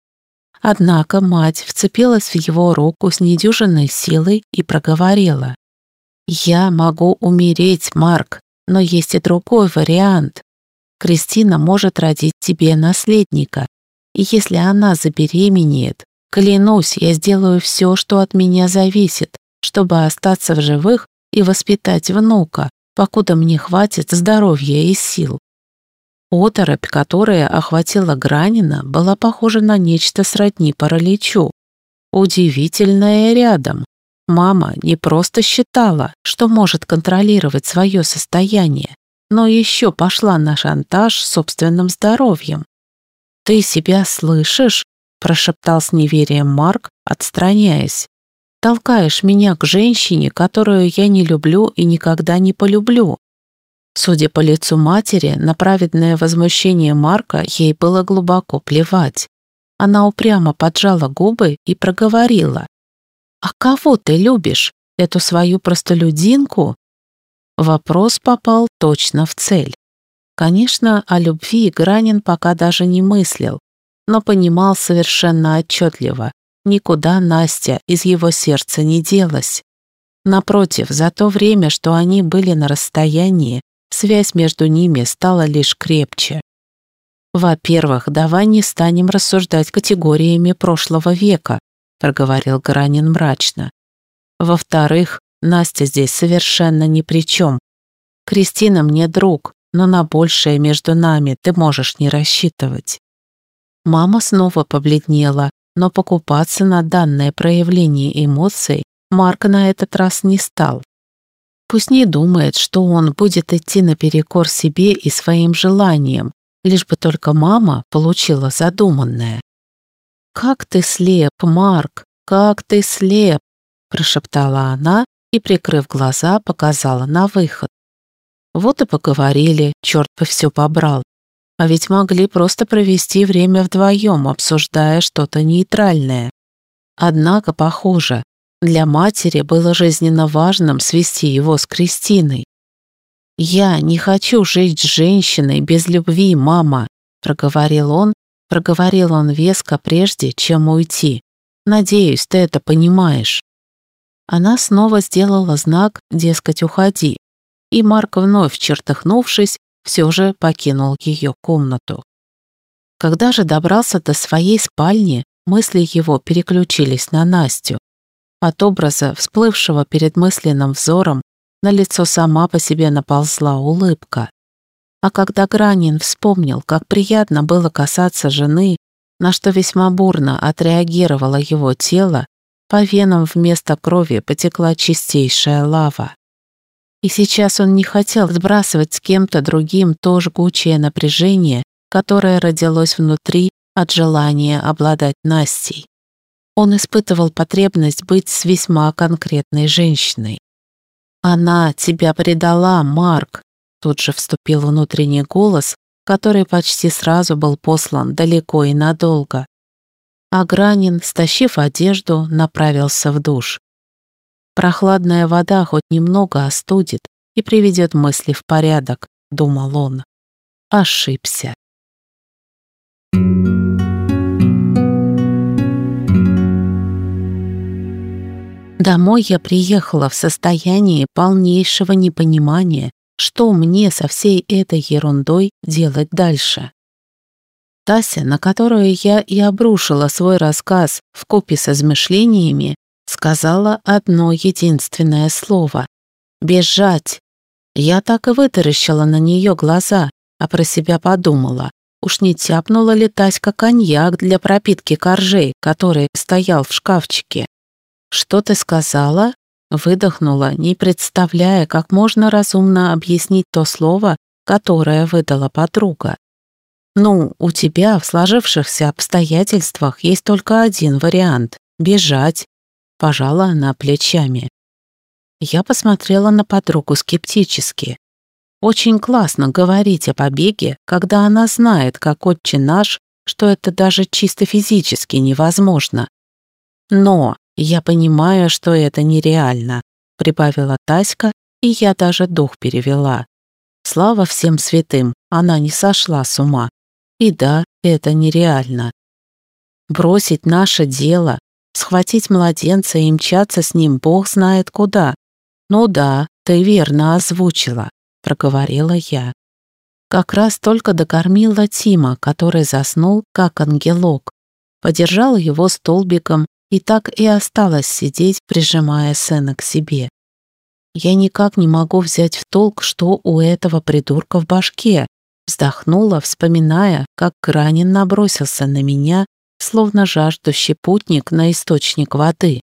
Однако мать вцепилась в его руку с недюжинной силой и проговорила. «Я могу умереть, Марк, но есть и другой вариант. Кристина может родить тебе наследника, и если она забеременеет, клянусь, я сделаю все, что от меня зависит, чтобы остаться в живых и воспитать внука, покуда мне хватит здоровья и сил». Оторопь, которая охватила Гранина, была похожа на нечто сродни параличу. Удивительное рядом. Мама не просто считала, что может контролировать свое состояние, но еще пошла на шантаж собственным здоровьем. «Ты себя слышишь?» – прошептал с неверием Марк, отстраняясь. «Толкаешь меня к женщине, которую я не люблю и никогда не полюблю». Судя по лицу матери, на праведное возмущение Марка ей было глубоко плевать. Она упрямо поджала губы и проговорила. «А кого ты любишь? Эту свою простолюдинку?» Вопрос попал точно в цель. Конечно, о любви Гранин пока даже не мыслил, но понимал совершенно отчетливо, никуда Настя из его сердца не делась. Напротив, за то время, что они были на расстоянии, связь между ними стала лишь крепче. «Во-первых, давай не станем рассуждать категориями прошлого века», проговорил Гранин мрачно. «Во-вторых, Настя здесь совершенно ни при чем. Кристина мне друг, но на большее между нами ты можешь не рассчитывать». Мама снова побледнела, но покупаться на данное проявление эмоций Марк на этот раз не стал. Пусть не думает, что он будет идти наперекор себе и своим желаниям, лишь бы только мама получила задуманное. «Как ты слеп, Марк, как ты слеп!» прошептала она и, прикрыв глаза, показала на выход. Вот и поговорили, черт бы все побрал. А ведь могли просто провести время вдвоем, обсуждая что-то нейтральное. Однако, похоже, для матери было жизненно важным свести его с Кристиной. «Я не хочу жить с женщиной без любви, мама», проговорил он, проговорил он веско прежде, чем уйти. «Надеюсь, ты это понимаешь». Она снова сделала знак, дескать, уходи, и Марк, вновь чертыхнувшись, все же покинул ее комнату. Когда же добрался до своей спальни, мысли его переключились на Настю. От образа, всплывшего перед мысленным взором, на лицо сама по себе наползла улыбка. А когда Гранин вспомнил, как приятно было касаться жены, на что весьма бурно отреагировало его тело, по венам вместо крови потекла чистейшая лава. И сейчас он не хотел сбрасывать с кем-то другим то жгучее напряжение, которое родилось внутри от желания обладать Настей. Он испытывал потребность быть с весьма конкретной женщиной. «Она тебя предала, Марк», тут же вступил внутренний голос, который почти сразу был послан далеко и надолго. А Гранин, стащив одежду, направился в душ. «Прохладная вода хоть немного остудит и приведет мысли в порядок», — думал он. Ошибся. Домой я приехала в состоянии полнейшего непонимания, что мне со всей этой ерундой делать дальше. Тася, на которую я и обрушила свой рассказ вкупе с измышлениями, сказала одно единственное слово — «бежать». Я так и вытаращила на нее глаза, а про себя подумала, уж не тяпнула ли Таська коньяк для пропитки коржей, который стоял в шкафчике. «Что ты сказала?» Выдохнула, не представляя, как можно разумно объяснить то слово, которое выдала подруга. «Ну, у тебя в сложившихся обстоятельствах есть только один вариант — бежать», — пожала она плечами. Я посмотрела на подругу скептически. Очень классно говорить о побеге, когда она знает, как отче наш, что это даже чисто физически невозможно. «Но я понимаю, что это нереально», — прибавила Таська, и я даже дух перевела. Слава всем святым, она не сошла с ума. И да, это нереально. Бросить наше дело, схватить младенца и мчаться с ним бог знает куда. Ну да, ты верно озвучила, проговорила я. Как раз только докормила Тима, который заснул, как ангелок. Подержала его столбиком и так и осталась сидеть, прижимая сына к себе. Я никак не могу взять в толк, что у этого придурка в башке. Вздохнула, вспоминая, как Гранин набросился на меня, словно жаждущий путник на источник воды.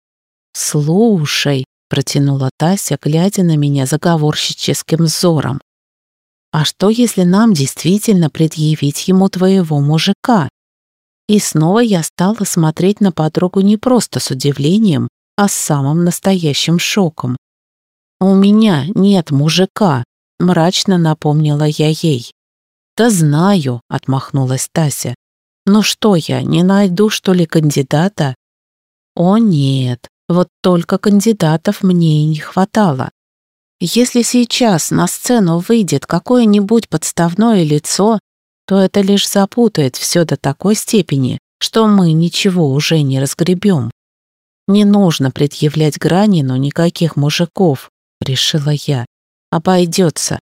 «Слушай», — протянула Тася, глядя на меня заговорщическим взором, «а что, если нам действительно предъявить ему твоего мужика?» И снова я стала смотреть на подругу не просто с удивлением, а с самым настоящим шоком. «У меня нет мужика», — мрачно напомнила я ей. «Да знаю», — отмахнулась Тася. «Ну что я, не найду, что ли, кандидата?» «О нет, вот только кандидатов мне и не хватало. Если сейчас на сцену выйдет какое-нибудь подставное лицо, то это лишь запутает все до такой степени, что мы ничего уже не разгребем. Не нужно предъявлять Гранину никаких мужиков», — решила я. «Обойдется.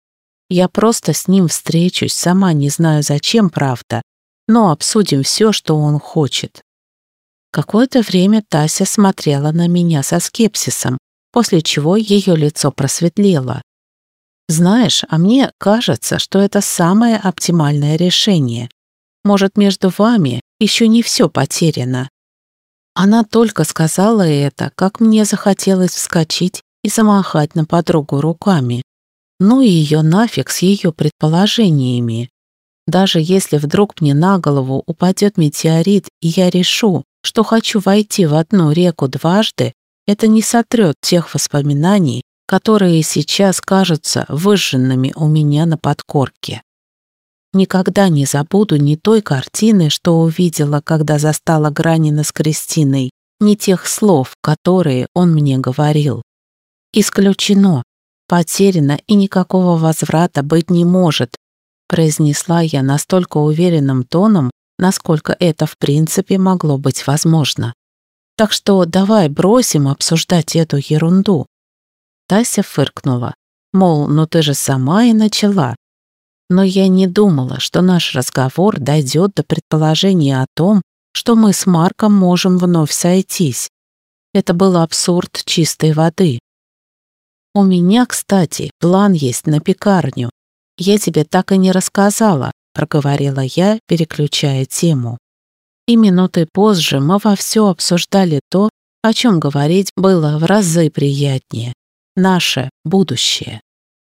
Я просто с ним встречусь, сама не знаю зачем, правда, но обсудим все, что он хочет». Какое-то время Тася смотрела на меня со скепсисом, после чего ее лицо просветлело. «Знаешь, а мне кажется, что это самое оптимальное решение. Может, между вами еще не все потеряно». Она только сказала это, как мне захотелось вскочить и замахать на подругу руками. Ну и ее нафиг с ее предположениями. Даже если вдруг мне на голову упадет метеорит, и я решу, что хочу войти в одну реку дважды, это не сотрет тех воспоминаний, которые сейчас кажутся выжженными у меня на подкорке. Никогда не забуду ни той картины, что увидела, когда застала Гранина с Кристиной, ни тех слов, которые он мне говорил. «Исключено. Потеряно, и никакого возврата быть не может», произнесла я настолько уверенным тоном, насколько это в принципе могло быть возможно. «Так что давай бросим обсуждать эту ерунду». Тася фыркнула, мол, ну ты же сама и начала. Но я не думала, что наш разговор дойдет до предположения о том, что мы с Марком можем вновь сойтись. Это был абсурд чистой воды. «У меня, кстати, план есть на пекарню. Я тебе так и не рассказала», — проговорила я, переключая тему. И минуты позже мы вовсю обсуждали то, о чем говорить было в разы приятнее. Наше будущее.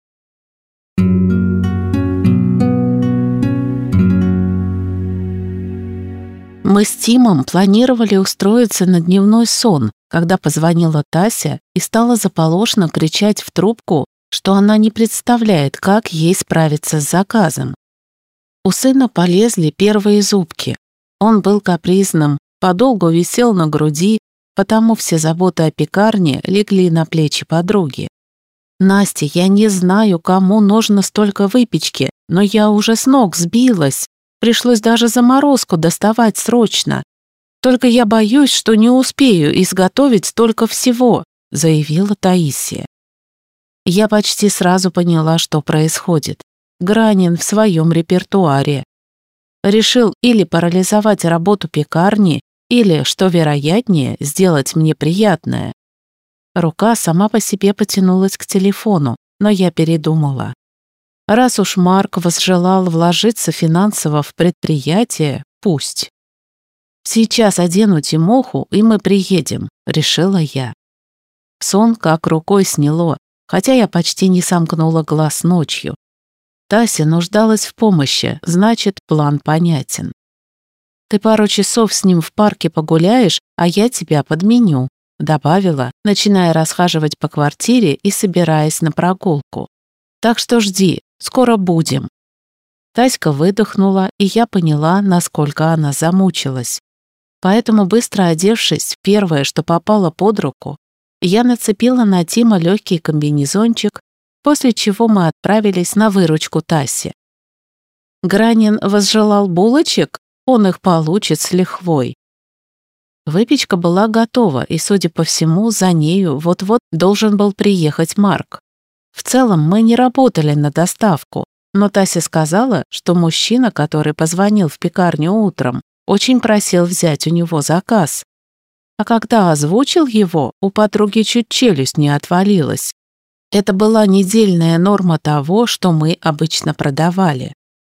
Мы с Тимом планировали устроиться на дневной сон, когда позвонила Тася и стала заполошно кричать в трубку, что она не представляет, как ей справиться с заказом. У сына полезли первые зубки. Он был капризным, подолгу висел на груди, потому все заботы о пекарне легли на плечи подруги. «Настя, я не знаю, кому нужно столько выпечки, но я уже с ног сбилась. Пришлось даже заморозку доставать срочно. Только я боюсь, что не успею изготовить столько всего», заявила Таисия. Я почти сразу поняла, что происходит. Гранин в своем репертуаре. Решил или парализовать работу пекарни, или, что вероятнее, сделать мне приятное. Рука сама по себе потянулась к телефону, но я передумала. Раз уж Марк возжелал вложиться финансово в предприятие, пусть. «Сейчас одену Тимоху, и мы приедем», — решила я. Сон как рукой сняло, хотя я почти не сомкнула глаз ночью. Тася нуждалась в помощи, значит, план понятен. «Ты пару часов с ним в парке погуляешь, а я тебя подменю», — добавила, начиная расхаживать по квартире и собираясь на прогулку. «Так что жди. Скоро будем». Таська выдохнула, и я поняла, насколько она замучилась. Поэтому, быстро одевшись, первое, что попало под руку, я нацепила на Тима легкий комбинезончик, после чего мы отправились на выручку Тасе. Гранин возжелал булочек, он их получит с лихвой. Выпечка была готова, и, судя по всему, за нею вот-вот должен был приехать Марк. В целом мы не работали на доставку, но Тася сказала, что мужчина, который позвонил в пекарню утром, очень просил взять у него заказ. А когда озвучил его, у подруги чуть челюсть не отвалилась. Это была недельная норма того, что мы обычно продавали.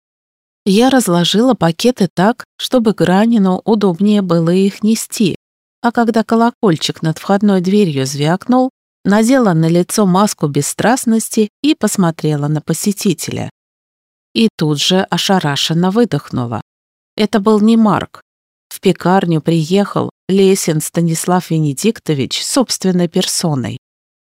Я разложила пакеты так, чтобы Гранину удобнее было их нести, а когда колокольчик над входной дверью звякнул, надела на лицо маску бесстрастности и посмотрела на посетителя. И тут же ошарашенно выдохнула. Это был не Марк. В пекарню приехал Лесин Станислав Венедиктович собственной персоной.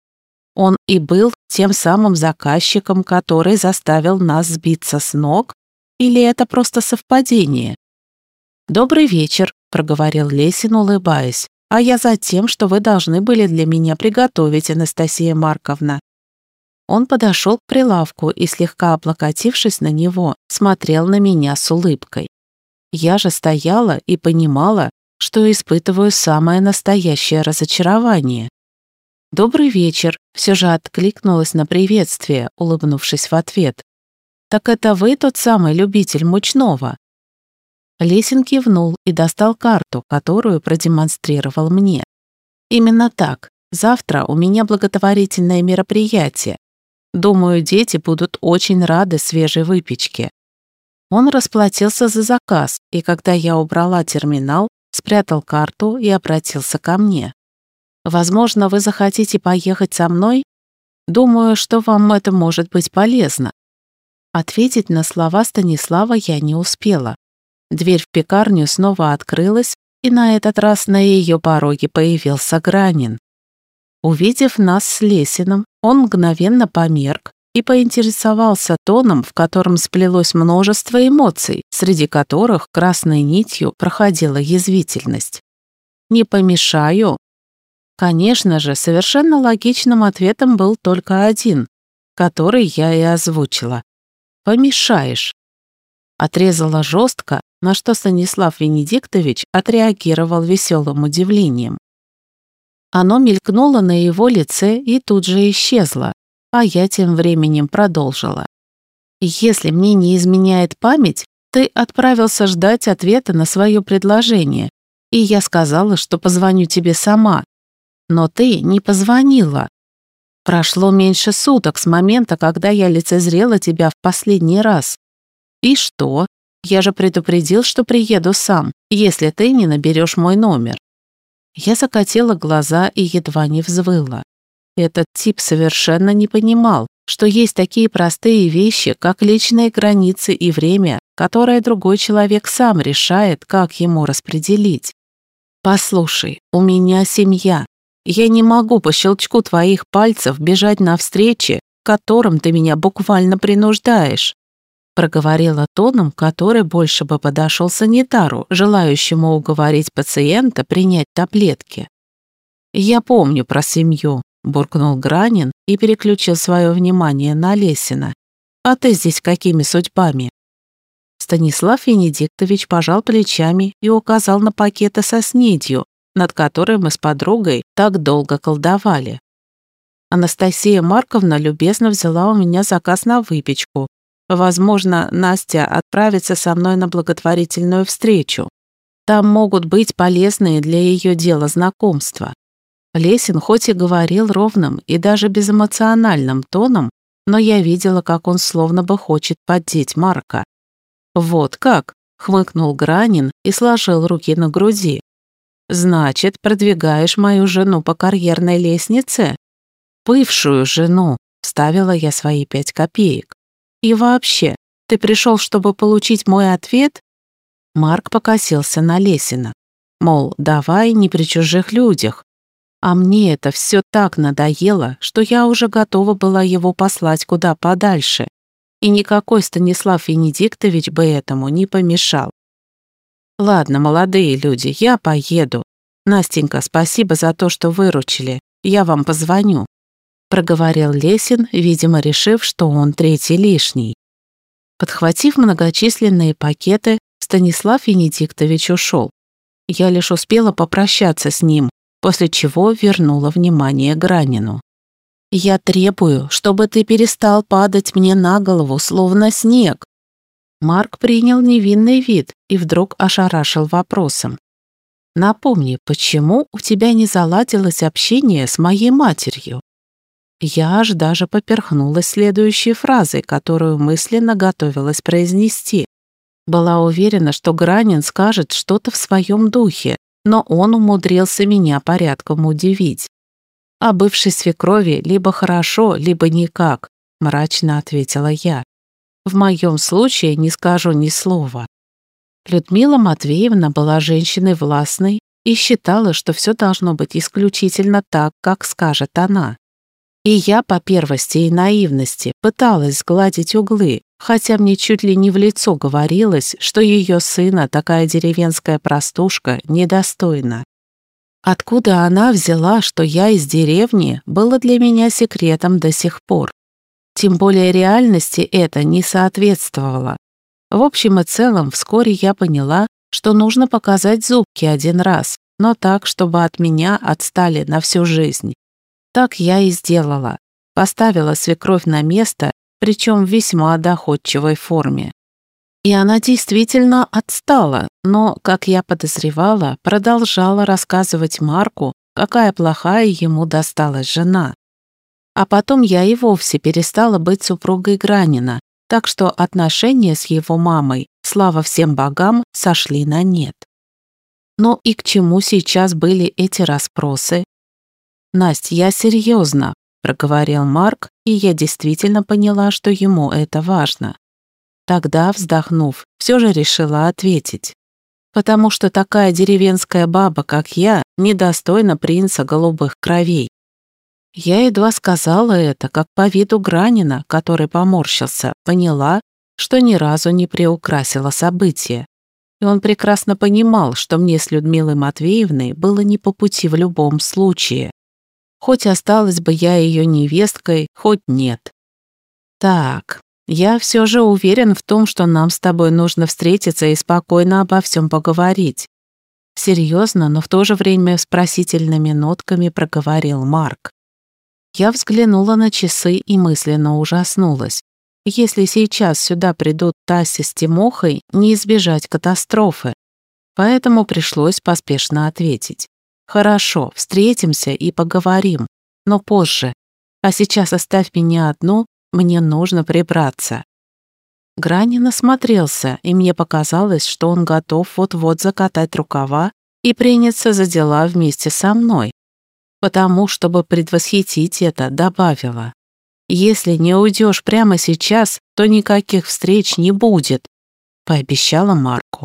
Он и был тем самым заказчиком, который заставил нас сбиться с ног, или это просто совпадение? «Добрый вечер», — проговорил Лесин, улыбаясь. «А я за тем, что вы должны были для меня приготовить, Анастасия Марковна». Он подошел к прилавку и, слегка облокотившись на него, смотрел на меня с улыбкой. Я же стояла и понимала, что испытываю самое настоящее разочарование. «Добрый вечер», — все же откликнулась на приветствие, улыбнувшись в ответ. так это вы тот самый любитель мучного?» Лесин кивнул и достал карту, которую продемонстрировал мне. «Именно так. Завтра у меня благотворительное мероприятие. Думаю, дети будут очень рады свежей выпечке». Он расплатился за заказ, и когда я убрала терминал, спрятал карту и обратился ко мне. «Возможно, вы захотите поехать со мной? Думаю, что вам это может быть полезно». Ответить на слова Станислава я не успела. Дверь в пекарню снова открылась, и на этот раз на ее пороге появился Гранин. Увидев нас с Лесиным, он мгновенно померк и поинтересовался тоном, в котором сплелось множество эмоций, среди которых красной нитью проходила язвительность. «Не помешаю?» Конечно же, совершенно логичным ответом был только один, который я и озвучила. «Помешаешь». Отрезала жестко, на что Станислав Венедиктович отреагировал веселым удивлением. Оно мелькнуло на его лице и тут же исчезло, а я тем временем продолжила. «Если мне не изменяет память, ты отправился ждать ответа на свое предложение, и я сказала, что позвоню тебе сама. Но ты не позвонила. Прошло меньше суток с момента, когда я лицезрела тебя в последний раз. И что? Я же предупредил, что приеду сам, если ты не наберешь мой номер». Я закатила глаза и едва не взвыла. Этот тип совершенно не понимал, что есть такие простые вещи, как личные границы и время, которые другой человек сам решает, как ему распределить. «Послушай, у меня семья. Я не могу по щелчку твоих пальцев бежать на встречи, к которым ты меня буквально принуждаешь», проговорила тоном, который больше бы подошел санитару, желающему уговорить пациента принять таблетки. «Я помню про семью», — буркнул Гранин и переключил свое внимание на Лесина. «А ты здесь какими судьбами?» Станислав Венедиктович пожал плечами и указал на пакеты со снедью, над которой мы с подругой так долго колдовали. Анастасия Марковна любезно взяла у меня заказ на выпечку. Возможно, Настя отправится со мной на благотворительную встречу. Там могут быть полезные для ее дела знакомства. Лесин хоть и говорил ровным и даже безэмоциональным тоном, но я видела, как он словно бы хочет поддеть Марка. «Вот как?» — хмыкнул Гранин и сложил руки на груди. «Значит, продвигаешь мою жену по карьерной лестнице?» «Бывшую жену», — вставила я свои пять копеек. «И вообще, ты пришел, чтобы получить мой ответ?» Марк покосился на Лесина. Мол, давай не при чужих людях. А мне это все так надоело, что я уже готова была его послать куда подальше. И никакой Станислав Венедиктович бы этому не помешал. «Ладно, молодые люди, я поеду. Настенька, спасибо за то, что выручили. Я вам позвоню», проговорил Лесин, видимо, решив, что он третий лишний. Подхватив многочисленные пакеты, Станислав Венедиктович ушел. Я лишь успела попрощаться с ним, после чего вернула внимание Гранину. «Я требую, чтобы ты перестал падать мне на голову, словно снег». Марк принял невинный вид и вдруг ошарашил вопросом. «Напомни, почему у тебя не заладилось общение с моей матерью?» Я аж даже поперхнулась следующей фразой, которую мысленно готовилась произнести. Была уверена, что Гранин скажет что-то в своем духе, но он умудрился меня порядком удивить. «О бывшей свекрови либо хорошо, либо никак», — мрачно ответила я. «В моем случае не скажу ни слова». Людмила Матвеевна была женщиной властной и считала, что все должно быть исключительно так, как скажет она. И я по первости и наивности пыталась сгладить углы, хотя мне чуть ли не в лицо говорилось, что ее сына такая деревенская простушка недостойна. Откуда она взяла, что я из деревни, было для меня секретом до сих пор. Тем более реальности это не соответствовало. В общем и целом, вскоре я поняла, что нужно показать зубки один раз, но так, чтобы от меня отстали на всю жизнь. Так я и сделала. Поставила свекровь на место причем в весьма доходчивой форме. И она действительно отстала, но, как я подозревала, продолжала рассказывать Марку, какая плохая ему досталась жена. А потом я и вовсе перестала быть супругой Гранина, так что отношения с его мамой, слава всем богам, сошли на нет. Ну и к чему сейчас были эти расспросы? «Насть, я серьезно», — проговорил Марк, и я действительно поняла, что ему это важно. Тогда, вздохнув, все же решила ответить. Потому что такая деревенская баба, как я, недостойна принца голубых кровей. Я едва сказала это, как по виду Гранина, который поморщился, поняла, что ни разу не приукрасила события. И он прекрасно понимал, что мне с Людмилой Матвеевной было не по пути в любом случае. Хоть осталась бы я ее невесткой, хоть нет. Так, я все же уверен в том, что нам с тобой нужно встретиться и спокойно обо всем поговорить. Серьезно, но в то же время с просительными нотками проговорил Марк. Я взглянула на часы и мысленно ужаснулась. Если сейчас сюда придут Тася с Тимохой, не избежать катастрофы. Поэтому пришлось поспешно ответить. Хорошо, встретимся и поговорим, но позже. А сейчас оставь меня одну, мне нужно прибраться. Гранин осмотрелся, и мне показалось, что он готов вот-вот закатать рукава и приняться за дела вместе со мной. Потому, чтобы предвосхитить это, добавила. «Если не уйдешь прямо сейчас, то никаких встреч не будет», — пообещала Марку.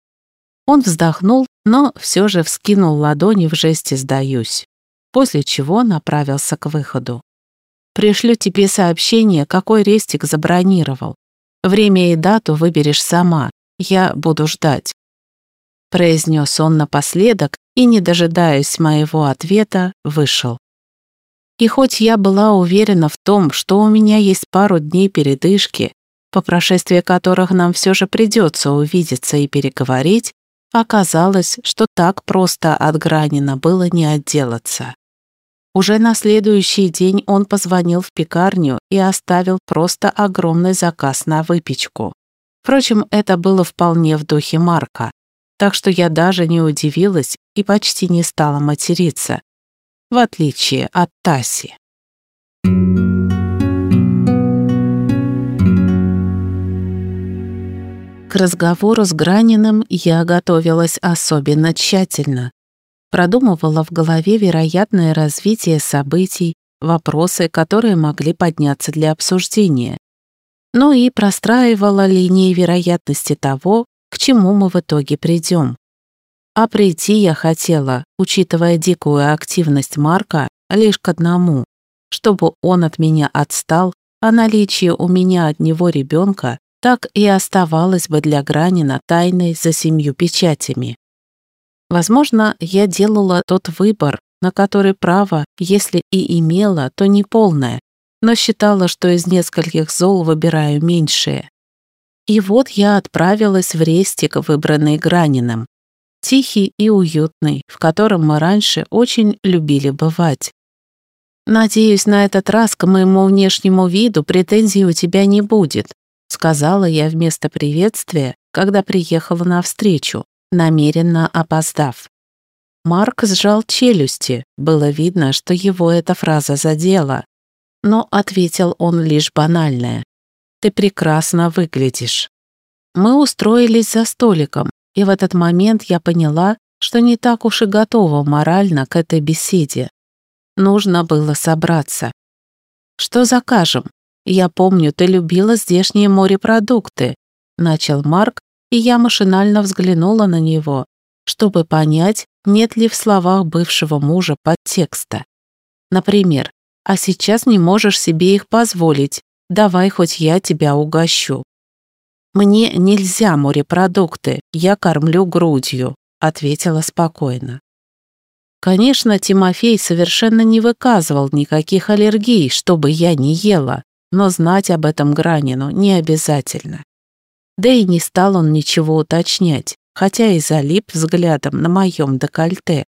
Он вздохнул, но все же вскинул ладони в жесте «сдаюсь», после чего направился к выходу. «Пришлю тебе сообщение, какой рестик забронировал. Время и дату выберешь сама, я буду ждать», — произнес он напоследок и, не дожидаясь моего ответа, вышел. И хоть я была уверена в том, что у меня есть пару дней передышки, по прошествии которых нам все же придется увидеться и переговорить, оказалось, что так просто от Гранина было не отделаться. Уже на следующий день он позвонил в пекарню и оставил просто огромный заказ на выпечку. Впрочем, это было вполне в духе Марка, так что я даже не удивилась и почти не стала материться, в отличие от Таси. К разговору с Граниным я готовилась особенно тщательно. Продумывала в голове вероятное развитие событий, вопросы, которые могли подняться для обсуждения. Ну и простраивала линии вероятности того, к чему мы в итоге придем. А прийти я хотела, учитывая дикую активность Марка, лишь к одному, чтобы он от меня отстал, а наличие у меня от него ребенка так и оставалось бы для Гранина тайной за семью печатями. Возможно, я делала тот выбор, на который право, если и имела, то не полное, но считала, что из нескольких зол выбираю меньшее. И вот я отправилась в рестик, выбранный Граниным. Тихий и уютный, в котором мы раньше очень любили бывать. «Надеюсь, на этот раз к моему внешнему виду претензий у тебя не будет», сказала я вместо приветствия, когда приехала навстречу, намеренно опоздав. Марк сжал челюсти, было видно, что его эта фраза задела, но ответил он лишь банальное. «Ты прекрасно выглядишь». Мы устроились за столиком, и в этот момент я поняла, что не так уж и готова морально к этой беседе. Нужно было собраться. «Что закажем? Я помню, ты любила здешние морепродукты», начал Марк, и я машинально взглянула на него, чтобы понять, нет ли в словах бывшего мужа подтекста. Например, «А сейчас не можешь себе их позволить, давай хоть я тебя угощу». «Мне нельзя морепродукты, я кормлю грудью», ответила спокойно. Конечно, Тимофей совершенно не выказывал никаких аллергий, чтобы я не ела, но знать об этом Гранину не обязательно. Да и не стал он ничего уточнять, хотя и залип взглядом на моем декольте.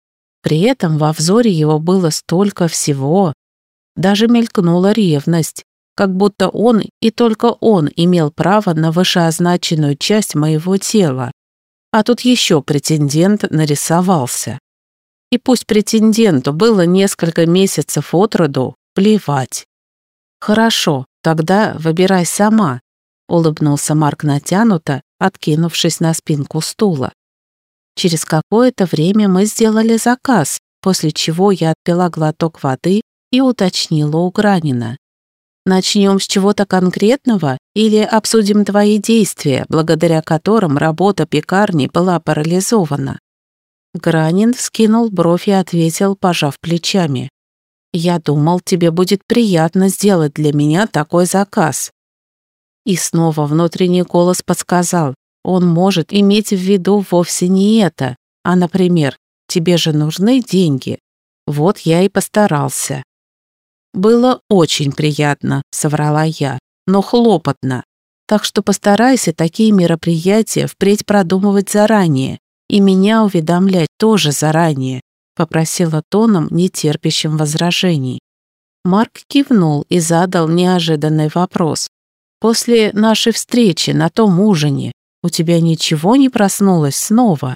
При этом во взоре его было столько всего. Даже мелькнула ревность, как будто он и только он имел право на вышеозначенную часть моего тела. А тут еще претендент нарисовался. И пусть претенденту было несколько месяцев от роду, плевать. «Хорошо, тогда выбирай сама», — улыбнулся Марк натянуто, откинувшись на спинку стула. Через какое-то время мы сделали заказ, после чего я отпила глоток воды и уточнила у Гранина. «Начнем с чего-то конкретного или обсудим твои действия, благодаря которым работа пекарни была парализована?» Гранин вскинул бровь и ответил, пожав плечами. «Я думал, тебе будет приятно сделать для меня такой заказ». И снова внутренний голос подсказал, он может иметь в виду вовсе не это, а, например, «тебе же нужны деньги». Вот я и постарался. «Было очень приятно», — соврала я, «но хлопотно. Так что постарайся такие мероприятия впредь продумывать заранее и меня уведомлять тоже заранее», — попросила тоном, нетерпящим возражений. Марк кивнул и задал неожиданный вопрос. «После нашей встречи на том ужине у тебя ничего не проснулось снова?»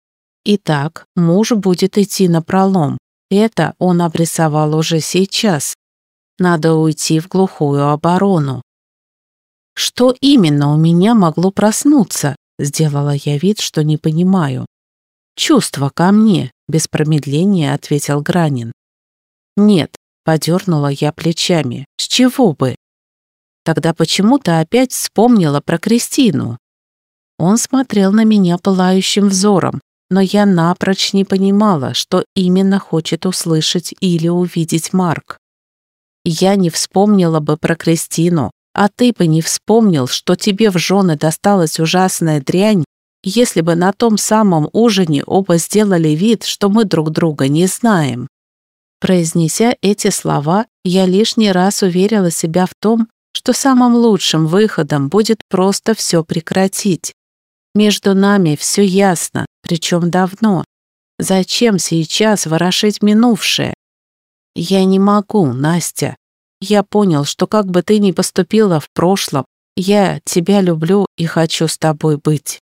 Итак, муж будет идти напролом. Это он обрисовал уже сейчас. Надо уйти в глухую оборону. «Что именно у меня могло проснуться?» Сделала я вид, что не понимаю. «Чувство ко мне», — без промедления ответил Гранин. «Нет», — подернула я плечами, — «с чего бы?» «Тогда почему ты опять вспомнила про Кристину?» Он смотрел на меня пылающим взором, но я напрочь не понимала, что именно хочет услышать или увидеть Марк. «Я не вспомнила бы про Кристину, а ты бы не вспомнил, что тебе в жены досталась ужасная дрянь, если бы на том самом ужине оба сделали вид, что мы друг друга не знаем». Произнеся эти слова, я лишний раз уверила себя в том, что самым лучшим выходом будет просто все прекратить. Между нами все ясно, причем давно. Зачем сейчас ворошить минувшее? Я не могу, Настя. Я понял, что как бы ты ни поступила в прошлом, я тебя люблю и хочу с тобой быть.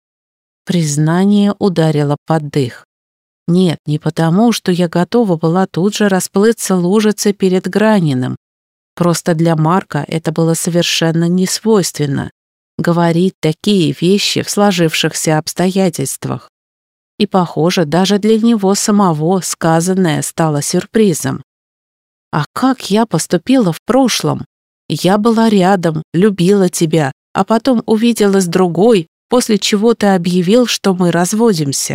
Признание ударило под дых. Нет, не потому, что я готова была тут же расплыться лужицей перед Граниным. Просто для Марка это было совершенно несвойственно. Говорить такие вещи в сложившихся обстоятельствах. И, похоже, даже для него самого сказанное стало сюрпризом. А как я поступила в прошлом? Я была рядом, любила тебя, а потом увидела с другой, после чего ты объявил, что мы разводимся.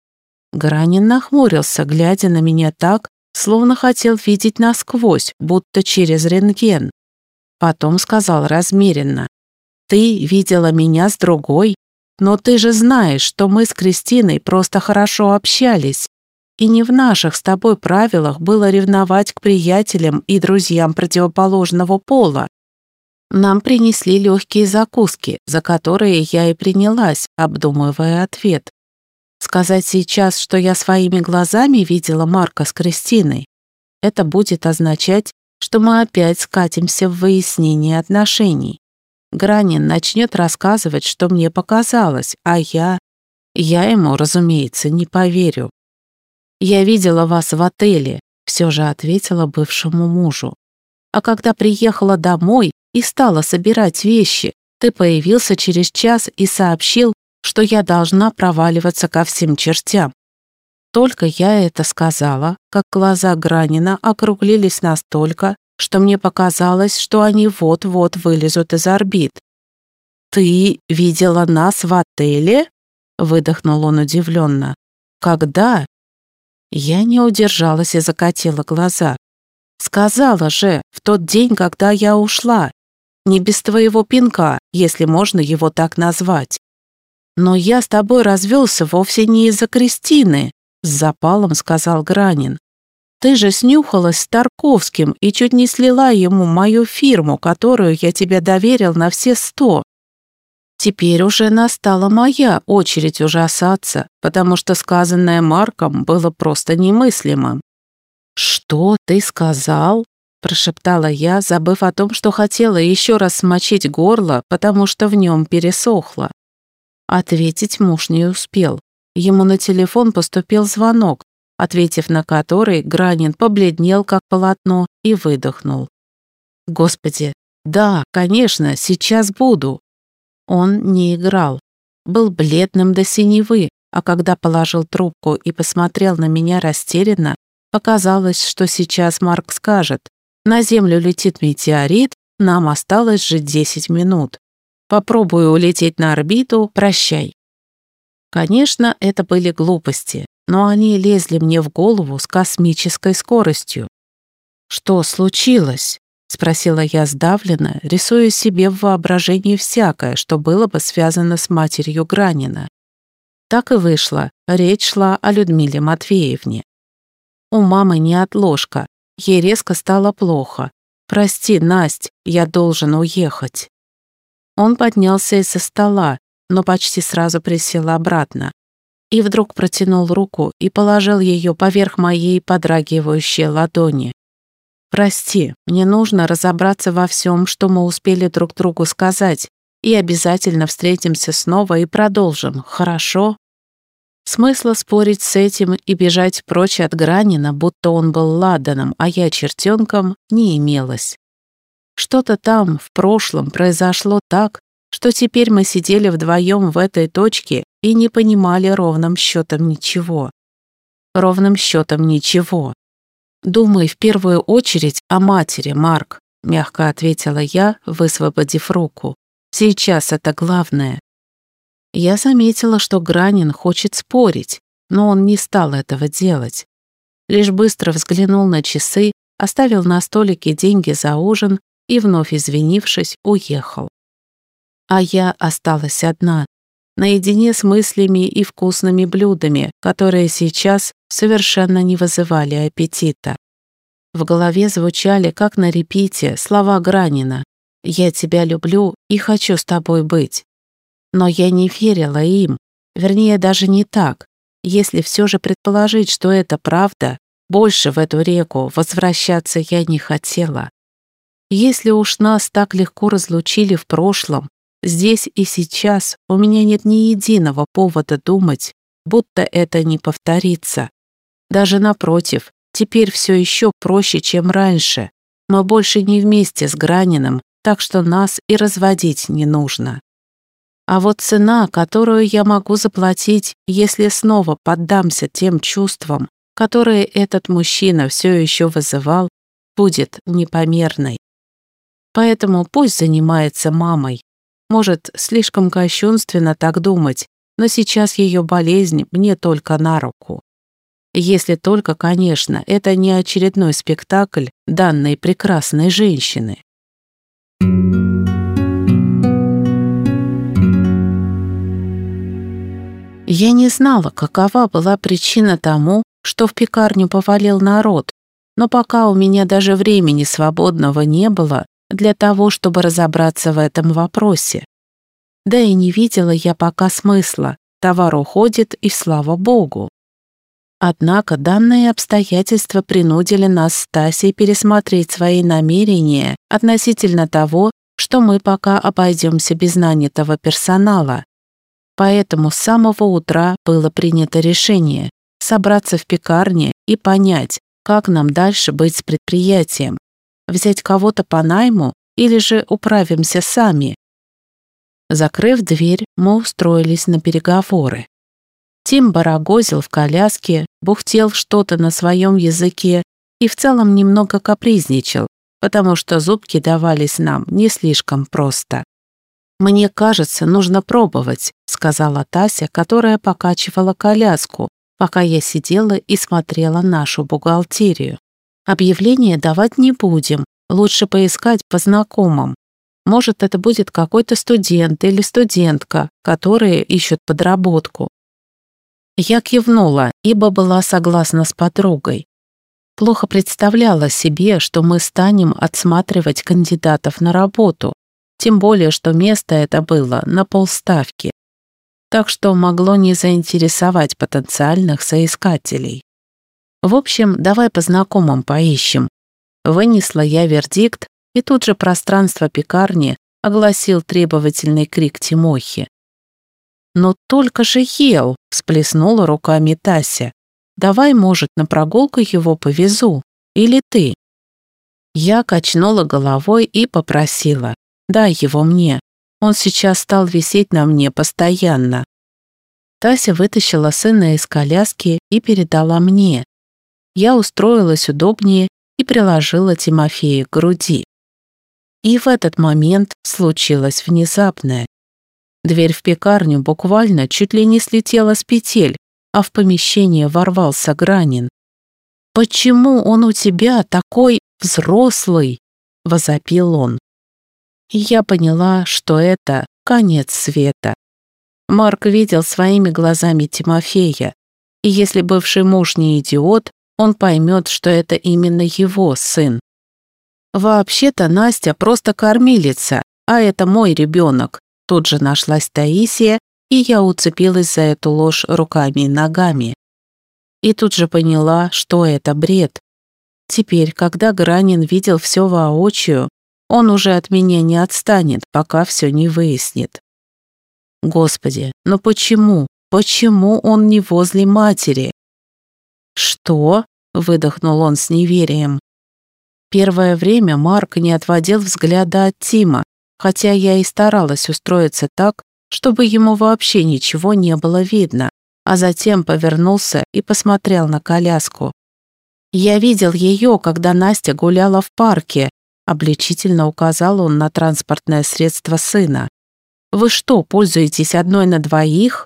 Гранин нахмурился, глядя на меня так, словно хотел видеть насквозь, будто через рентген. Потом сказал размеренно: «Ты видела меня с другой, но ты же знаешь, что мы с Кристиной просто хорошо общались, и не в наших с тобой правилах было ревновать к приятелям и друзьям противоположного пола». Нам принесли легкие закуски, за которые я и принялась, обдумывая ответ. Сказать сейчас, что я своими глазами видела Марка с Кристиной, это будет означать, что мы опять скатимся в выяснение отношений. Гранин начнет рассказывать, что мне показалось, а я... Я ему, разумеется, не поверю. «Я видела вас в отеле», — все же ответила бывшему мужу. «А когда приехала домой и стала собирать вещи, ты появился через час и сообщил, что я должна проваливаться ко всем чертям». Только я это сказала, как глаза Гранина округлились настолько, что мне показалось, что они вот-вот вылезут из орбит. «Ты видела нас в отеле?» — выдохнул он удивленно. «Когда?» Я не удержалась и закатила глаза. «Сказала же, в тот день, когда я ушла. Не без твоего пинка, если можно его так назвать. Но я с тобой развелся вовсе не из-за Кристины», — с запалом сказал Гранин. «Ты же снюхалась с Тарковским и чуть не слила ему мою фирму, которую я тебе доверил на все сто. Теперь уже настала моя очередь ужасаться, потому что сказанное Марком было просто немыслимым». «Что ты сказал?» прошептала я, забыв о том, что хотела еще раз смочить горло, потому что в нем пересохло. Ответить муж не успел. Ему на телефон поступил звонок, ответив на который, Гранин побледнел, как полотно, и выдохнул. «Господи, да, конечно, сейчас буду». Он не играл. Был бледным до синевы, а когда положил трубку и посмотрел на меня растерянно, показалось, что сейчас Марк скажет: «На Землю летит метеорит, нам осталось же десять минут. Попробую улететь на орбиту, прощай». Конечно, это были глупости, но они лезли мне в голову с космической скоростью. «Что случилось?» — спросила я сдавленно, рисуя себе в воображении всякое, что было бы связано с матерью Гранина. Так и вышло, речь шла о Людмиле Матвеевне. У мамы неотложка, ей резко стало плохо. «Прости, Насть, я должен уехать». Он поднялся из-за стола, но почти сразу присел обратно. И вдруг протянул руку и положил ее поверх моей подрагивающей ладони. «Прости, мне нужно разобраться во всем, что мы успели друг другу сказать, и обязательно встретимся снова и продолжим, хорошо?» Смысла спорить с этим и бежать прочь от Гранина, будто он был ладаном, а я чертенком, не имелось. Что-то там, в прошлом, произошло так, что теперь мы сидели вдвоем в этой точке и не понимали ровным счетом ничего. Ровным счетом ничего. «Думай в первую очередь о матери, Марк», — мягко ответила я, высвободив руку. «Сейчас это главное». Я заметила, что Гранин хочет спорить, но он не стал этого делать. Лишь быстро взглянул на часы, оставил на столике деньги за ужин и, вновь извинившись, уехал. А я осталась одна, наедине с мыслями и вкусными блюдами, которые сейчас совершенно не вызывали аппетита. В голове звучали, как на репите, слова Гранина: «Я тебя люблю и хочу с тобой быть». Но я не верила им, вернее, даже не так. Если все же предположить, что это правда, больше в эту реку возвращаться я не хотела. Если уж нас так легко разлучили в прошлом, здесь и сейчас у меня нет ни единого повода думать, будто это не повторится. Даже напротив, теперь все еще проще, чем раньше. Мы больше не вместе с Граниным, так что нас и разводить не нужно. А вот цена, которую я могу заплатить, если снова поддамся тем чувствам, которые этот мужчина все еще вызывал, будет непомерной. Поэтому пусть занимается мамой. Может, слишком кощунственно так думать, но сейчас ее болезнь мне только на руку. Если только, конечно, это не очередной спектакль данной прекрасной женщины. Я не знала, какова была причина тому, что в пекарню повалил народ, но пока у меня даже времени свободного не было для того, чтобы разобраться в этом вопросе. Да и не видела я пока смысла, товар уходит, и слава богу. Однако данные обстоятельства принудили нас с Тасей пересмотреть свои намерения относительно того, что мы пока обойдемся без нанятого персонала. Поэтому с самого утра было принято решение собраться в пекарне и понять, как нам дальше быть с предприятием. Взять кого-то по найму или же управимся сами. Закрыв дверь, мы устроились на переговоры. Тим барагозил в коляске, бухтел что-то на своем языке и в целом немного капризничал, потому что зубки давались нам не слишком просто. «Мне кажется, нужно пробовать», — сказала Тася, которая покачивала коляску, пока я сидела и смотрела нашу бухгалтерию. «Объявление давать не будем, лучше поискать по знакомым. Может, это будет какой-то студент или студентка, которые ищут подработку». Я кивнула, ибо была согласна с подругой. Плохо представляла себе, что мы станем отсматривать кандидатов на работу, тем более, что место это было на полставки. Так что могло не заинтересовать потенциальных соискателей. В общем, давай по знакомым поищем. Вынесла я вердикт, и тут же пространство пекарни огласил требовательный крик Тимохи. «Но только же ел!» – всплеснула руками Тася. «Давай, может, на прогулку его повезу? Или ты?» Я качнула головой и попросила: «Дай его мне, он сейчас стал висеть на мне постоянно». Тася вытащила сына из коляски и передала мне. Я устроилась удобнее и приложила Тимофея к груди. И в этот момент случилось внезапное. Дверь в пекарню буквально чуть ли не слетела с петель, а в помещение ворвался Гранин. «Почему он у тебя такой взрослый?» – возопил он. И я поняла, что это конец света. Марк видел своими глазами Тимофея, и если бывший муж не идиот, он поймет, что это именно его сын. «Вообще-то Настя просто кормилица, а это мой ребенок», – тут же нашлась Таисия, и я уцепилась за эту ложь руками и ногами. И тут же поняла, что это бред. Теперь, когда Гранин видел все воочию, он уже от меня не отстанет, пока все не выяснит. Господи, но почему, почему он не возле матери? «Что?» – выдохнул он с неверием. Первое время Марк не отводил взгляда от Тима, хотя я и старалась устроиться так, чтобы ему вообще ничего не было видно, а затем повернулся и посмотрел на коляску. «Я видел ее, когда Настя гуляла в парке», – обличительно указал он на транспортное средство сына. «Вы что, пользуетесь одной на двоих?»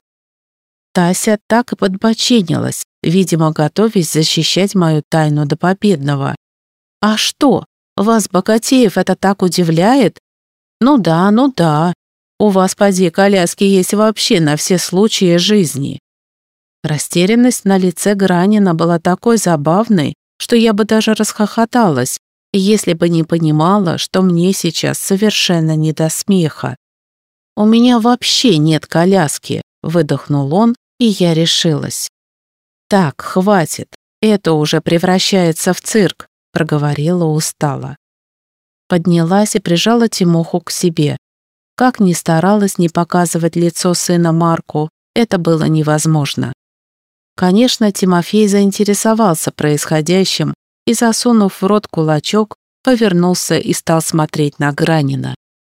Тася так и подбоченилась, видимо, готовясь защищать мою тайну до победного. «А что, вас, богатеев, это так удивляет? Ну да, ну да. У вас, поди, коляски есть вообще на все случаи жизни». Растерянность на лице Гранина была такой забавной, что я бы даже расхохоталась, если бы не понимала, что мне сейчас совершенно не до смеха. «У меня вообще нет коляски», – выдохнул он, и я решилась. «Так, хватит, это уже превращается в цирк», – проговорила устало. Поднялась и прижала Тимоху к себе. Как ни старалась не показывать лицо сына Марку, это было невозможно. Конечно, Тимофей заинтересовался происходящим и, засунув в рот кулачок, повернулся и стал смотреть на Гранина.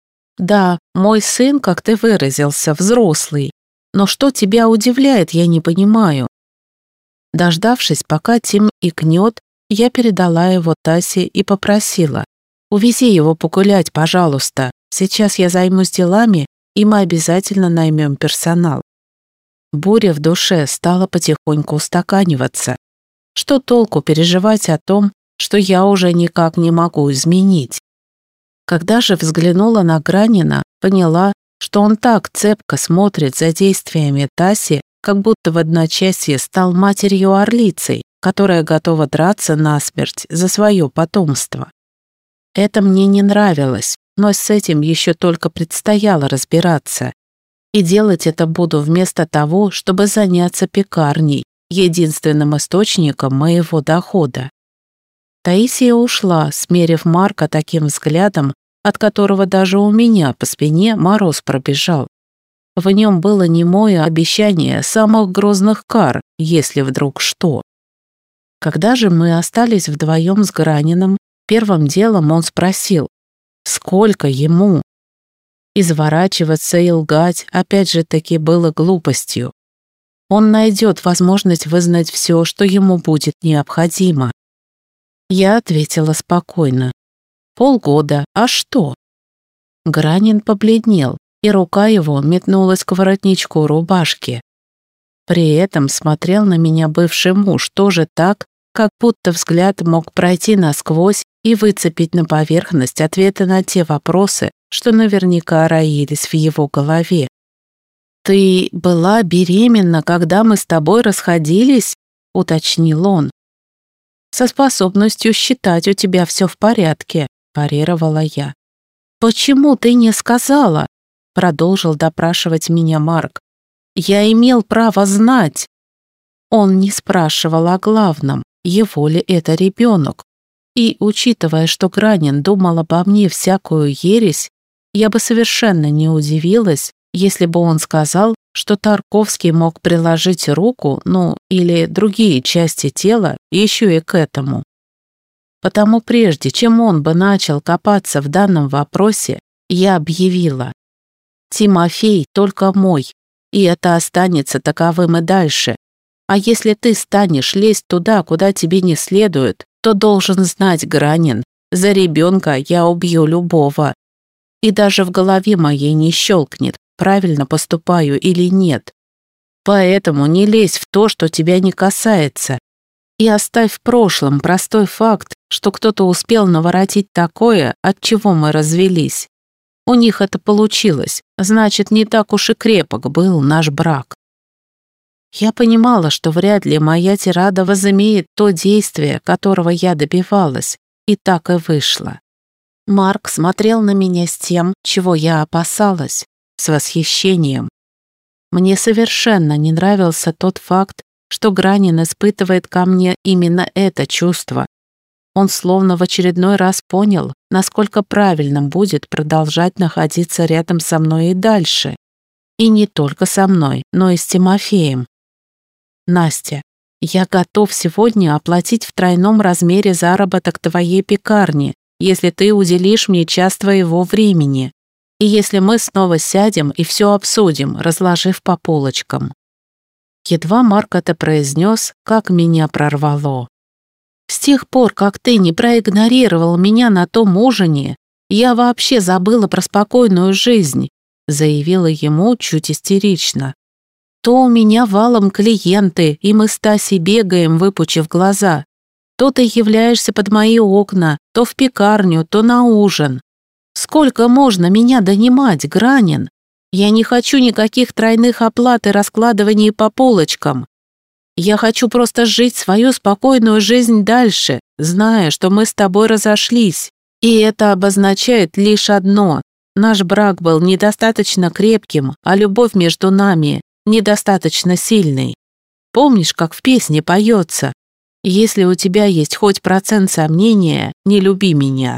«Да, мой сын, как ты выразился, взрослый. Но что тебя удивляет, я не понимаю». Дождавшись, пока Тим икнет, я передала его Тасе и попросила: «Увези его погулять, пожалуйста. Сейчас я займусь делами, и мы обязательно наймем персонал». Буря в душе стала потихоньку устаканиваться. Что толку переживать о том, что я уже никак не могу изменить? Когда же взглянула на Гранина, поняла, что он так цепко смотрит за действиями Таси, как будто в одночасье стал матерью-орлицей, которая готова драться насмерть за свое потомство. Это мне не нравилось, но с этим еще только предстояло разбираться. И делать это буду вместо того, чтобы заняться пекарней, единственным источником моего дохода. Таисия ушла, смерив Марка таким взглядом, от которого даже у меня по спине мороз пробежал. В нем было немое обещание самых грозных кар, если вдруг что. Когда же мы остались вдвоем с Граниным, первым делом он спросил: «Сколько ему?» Изворачиваться и лгать опять же таки было глупостью. Он найдет возможность вызнать все, что ему будет необходимо. Я ответила спокойно: «Полгода, а что?» Гранин побледнел, и рука его метнулась к воротничку рубашки. При этом смотрел на меня бывший муж тоже так, как будто взгляд мог пройти насквозь и выцепить на поверхность ответы на те вопросы, что наверняка роились в его голове. «Ты была беременна, когда мы с тобой расходились?» – уточнил он. «Со способностью считать у тебя все в порядке», – парировала я. «Почему ты не сказала?» – продолжил допрашивать меня Марк. «Я имел право знать». Он не спрашивал о главном, его ли это ребенок. И, учитывая, что Гранин думал обо мне всякую ересь, я бы совершенно не удивилась, если бы он сказал, что Тарковский мог приложить руку, ну, или другие части тела, еще и к этому. Потому прежде, чем он бы начал копаться в данном вопросе, я объявила: «Тимофей только мой, и это останется таковым и дальше. А если ты станешь лезть туда, куда тебе не следует, то должен знать, Гранин, за ребенка я убью любого. И даже в голове моей не щелкнет, правильно поступаю или нет. Поэтому не лезь в то, что тебя не касается. И оставь в прошлом простой факт, что кто-то успел наворотить такое, от чего мы развелись. У них это получилось, значит, не так уж и крепок был наш брак». Я понимала, что вряд ли моя тирада возымеет то действие, которого я добивалась, и так и вышло. Марк смотрел на меня с тем, чего я опасалась, с восхищением. Мне совершенно не нравился тот факт, что Гранин испытывает ко мне именно это чувство. Он словно в очередной раз понял, насколько правильно будет продолжать находиться рядом со мной и дальше. И не только со мной, но и с Тимофеем. «Настя, я готов сегодня оплатить в тройном размере заработок твоей пекарни, если ты уделишь мне час твоего времени, и если мы снова сядем и все обсудим, разложив по полочкам». Едва Марк это произнес, как меня прорвало. «С тех пор, как ты не проигнорировал меня на том ужине, я вообще забыла про спокойную жизнь», заявила ему чуть истерично. «То у меня валом клиенты, и мы с Тасей бегаем, выпучив глаза. То ты являешься под мои окна, то в пекарню, то на ужин. Сколько можно меня донимать, Гранин? Я не хочу никаких тройных оплат и раскладываний по полочкам. Я хочу просто жить свою спокойную жизнь дальше, зная, что мы с тобой разошлись. И это обозначает лишь одно: наш брак был недостаточно крепким, а любовь между нами недостаточно сильной. Помнишь, как в песне поется: «Если у тебя есть хоть процент сомнения, не люби меня».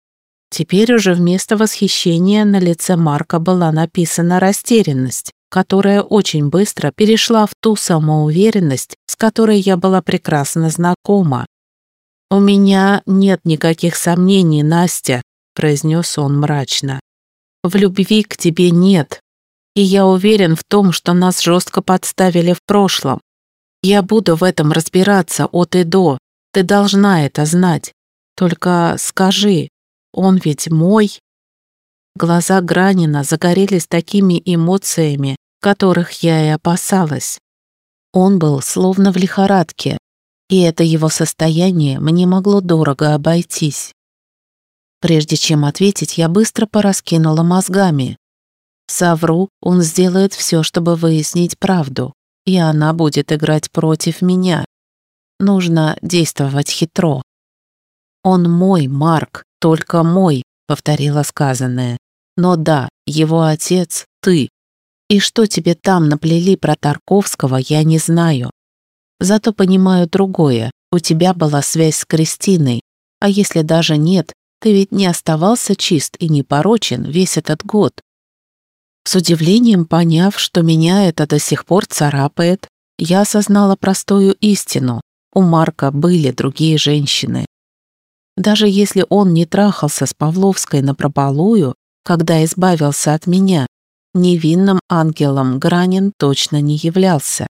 Теперь уже вместо восхищения на лице Марка была написана растерянность, которая очень быстро перешла в ту самоуверенность, с которой я была прекрасно знакома. «У меня нет никаких сомнений, Настя», — произнес он мрачно. «В любви к тебе нет. И я уверен в том, что нас жестко подставили в прошлом. Я буду в этом разбираться от и до. Ты должна это знать. Только скажи, он ведь мой?» Глаза Гранина загорелись такими эмоциями, которых я и опасалась. Он был словно в лихорадке, и это его состояние мне могло дорого обойтись. Прежде чем ответить, я быстро пораскинула мозгами. Совру, он сделает все, чтобы выяснить правду, и она будет играть против меня. Нужно действовать хитро. «Он мой, Марк, только мой», — повторила сказанное. «Но да, его отец — ты. И что тебе там наплели про Тарковского, я не знаю. Зато понимаю другое. У тебя была связь с Кристиной, а если даже нет, ты ведь не оставался чист и непорочен весь этот год». С удивлением поняв, что меня это до сих пор царапает, я осознала простую истину: у Марка были другие женщины. Даже если он не трахался с Павловской напропалую, когда избавился от меня, невинным ангелом Гранин точно не являлся.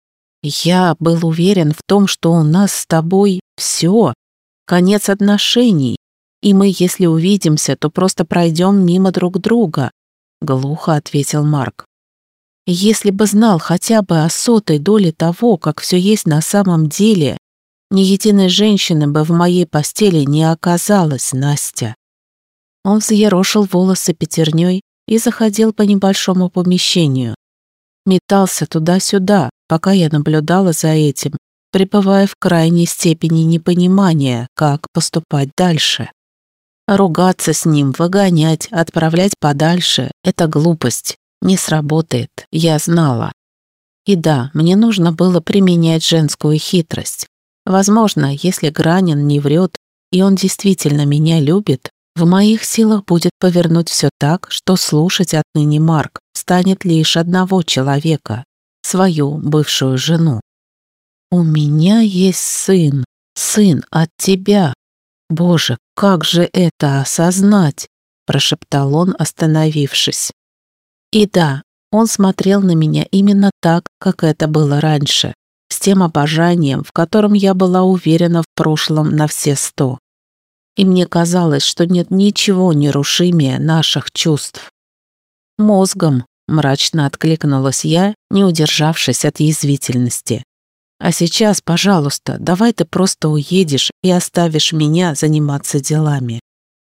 Я был уверен в том, что у нас с тобой все, конец отношений, и мы, если увидимся, то просто пройдем мимо друг друга, — глухо ответил Марк. «Если бы знал хотя бы о сотой доле того, как все есть на самом деле, ни единой женщины бы в моей постели не оказалось, Настя». Он взъерошил волосы пятерней и заходил по небольшому помещению. Метался туда-сюда, пока я наблюдала за этим, пребывая в крайней степени непонимания, как поступать дальше. Ругаться с ним, выгонять, отправлять подальше — это глупость. Не сработает, я знала. И да, мне нужно было применять женскую хитрость. Возможно, если Гранин не врет, и он действительно меня любит, в моих силах будет повернуть все так, что слушать отныне Марк станет лишь одного человека — свою бывшую жену. «У меня есть сын, сын от тебя. Боже, как же это осознать?» — прошептал он, остановившись. И да, он смотрел на меня именно так, как это было раньше, с тем обожанием, в котором я была уверена в прошлом на все сто. И мне казалось, что нет ничего нерушимее наших чувств. «Мозгом», — мрачно откликнулась я, не удержавшись от язвительности. «А сейчас, пожалуйста, давай ты просто уедешь и оставишь меня заниматься делами».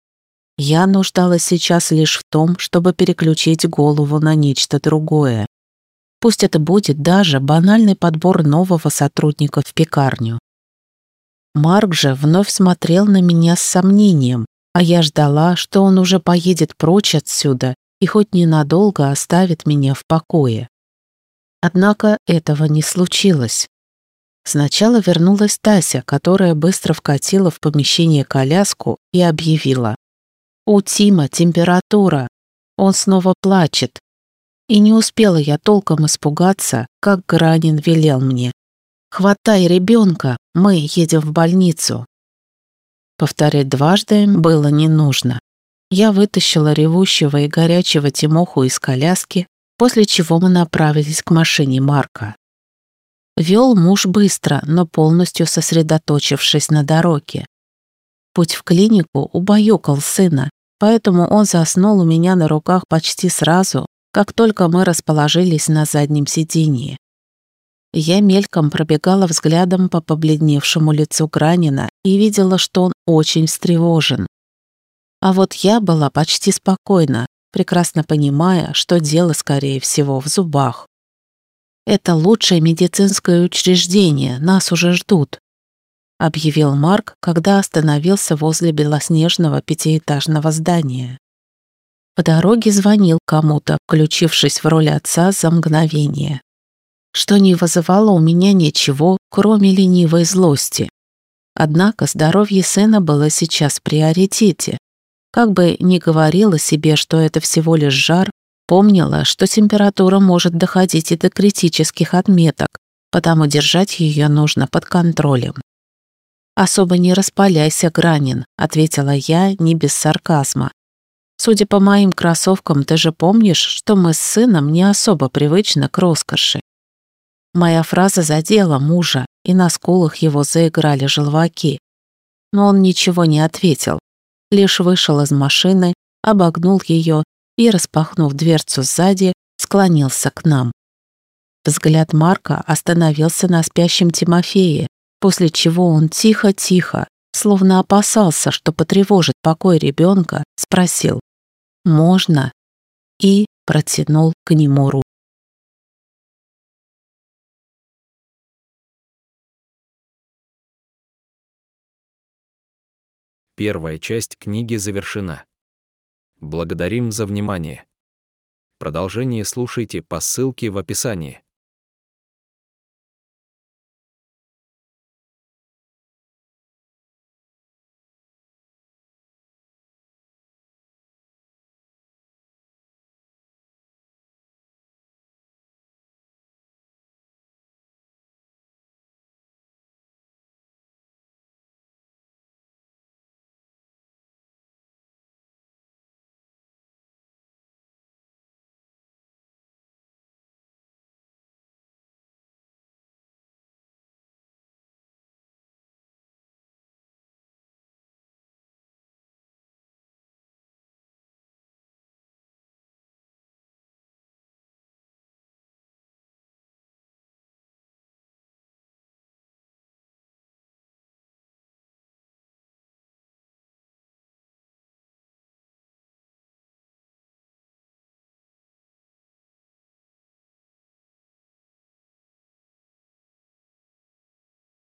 Я нуждалась сейчас лишь в том, чтобы переключить голову на нечто другое. Пусть это будет даже банальный подбор нового сотрудника в пекарню. Марк же вновь смотрел на меня с сомнением, а я ждала, что он уже поедет прочь отсюда и хоть ненадолго оставит меня в покое. Однако этого не случилось. Сначала вернулась Тася, которая быстро вкатила в помещение коляску и объявила: «У Тима температура, он снова плачет». И не успела я толком испугаться, как Гранин велел мне: «Хватай ребенка, мы едем в больницу». Повторять дважды было не нужно. Я вытащила ревущего и горячего Тимоху из коляски, после чего мы направились к машине Марка. Вел муж быстро, но полностью сосредоточившись на дороге. Путь в клинику убаюкал сына, поэтому он заснул у меня на руках почти сразу, как только мы расположились на заднем сиденье. Я мельком пробегала взглядом по побледневшему лицу Гранина и видела, что он очень встревожен. А вот я была почти спокойна, прекрасно понимая, что дело, скорее всего, в зубах. «Это лучшее медицинское учреждение, нас уже ждут», объявил Марк, когда остановился возле белоснежного пятиэтажного здания. По дороге звонил кому-то, включившись в роль отца за мгновение, что не вызывало у меня ничего, кроме ленивой злости. Однако здоровье сына было сейчас в приоритете. Как бы ни говорила себе, что это всего лишь жар, помнила, что температура может доходить и до критических отметок, потому держать ее нужно под контролем. «Особо не распаляйся, Гранин», — ответила я не без сарказма. «Судя по моим кроссовкам, ты же помнишь, что мы с сыном не особо привычны к роскоши». Моя фраза задела мужа, и на скулах его заиграли желваки. Но он ничего не ответил, лишь вышел из машины, обогнул ее и, распахнув дверцу сзади, склонился к нам. Взгляд Марка остановился на спящем Тимофее, после чего он тихо-тихо, словно опасался, что потревожит покой ребенка, спросил: «Можно?» и протянул к нему руку. Первая часть книги завершена. Благодарим за внимание. Продолжение слушайте по ссылке в описании.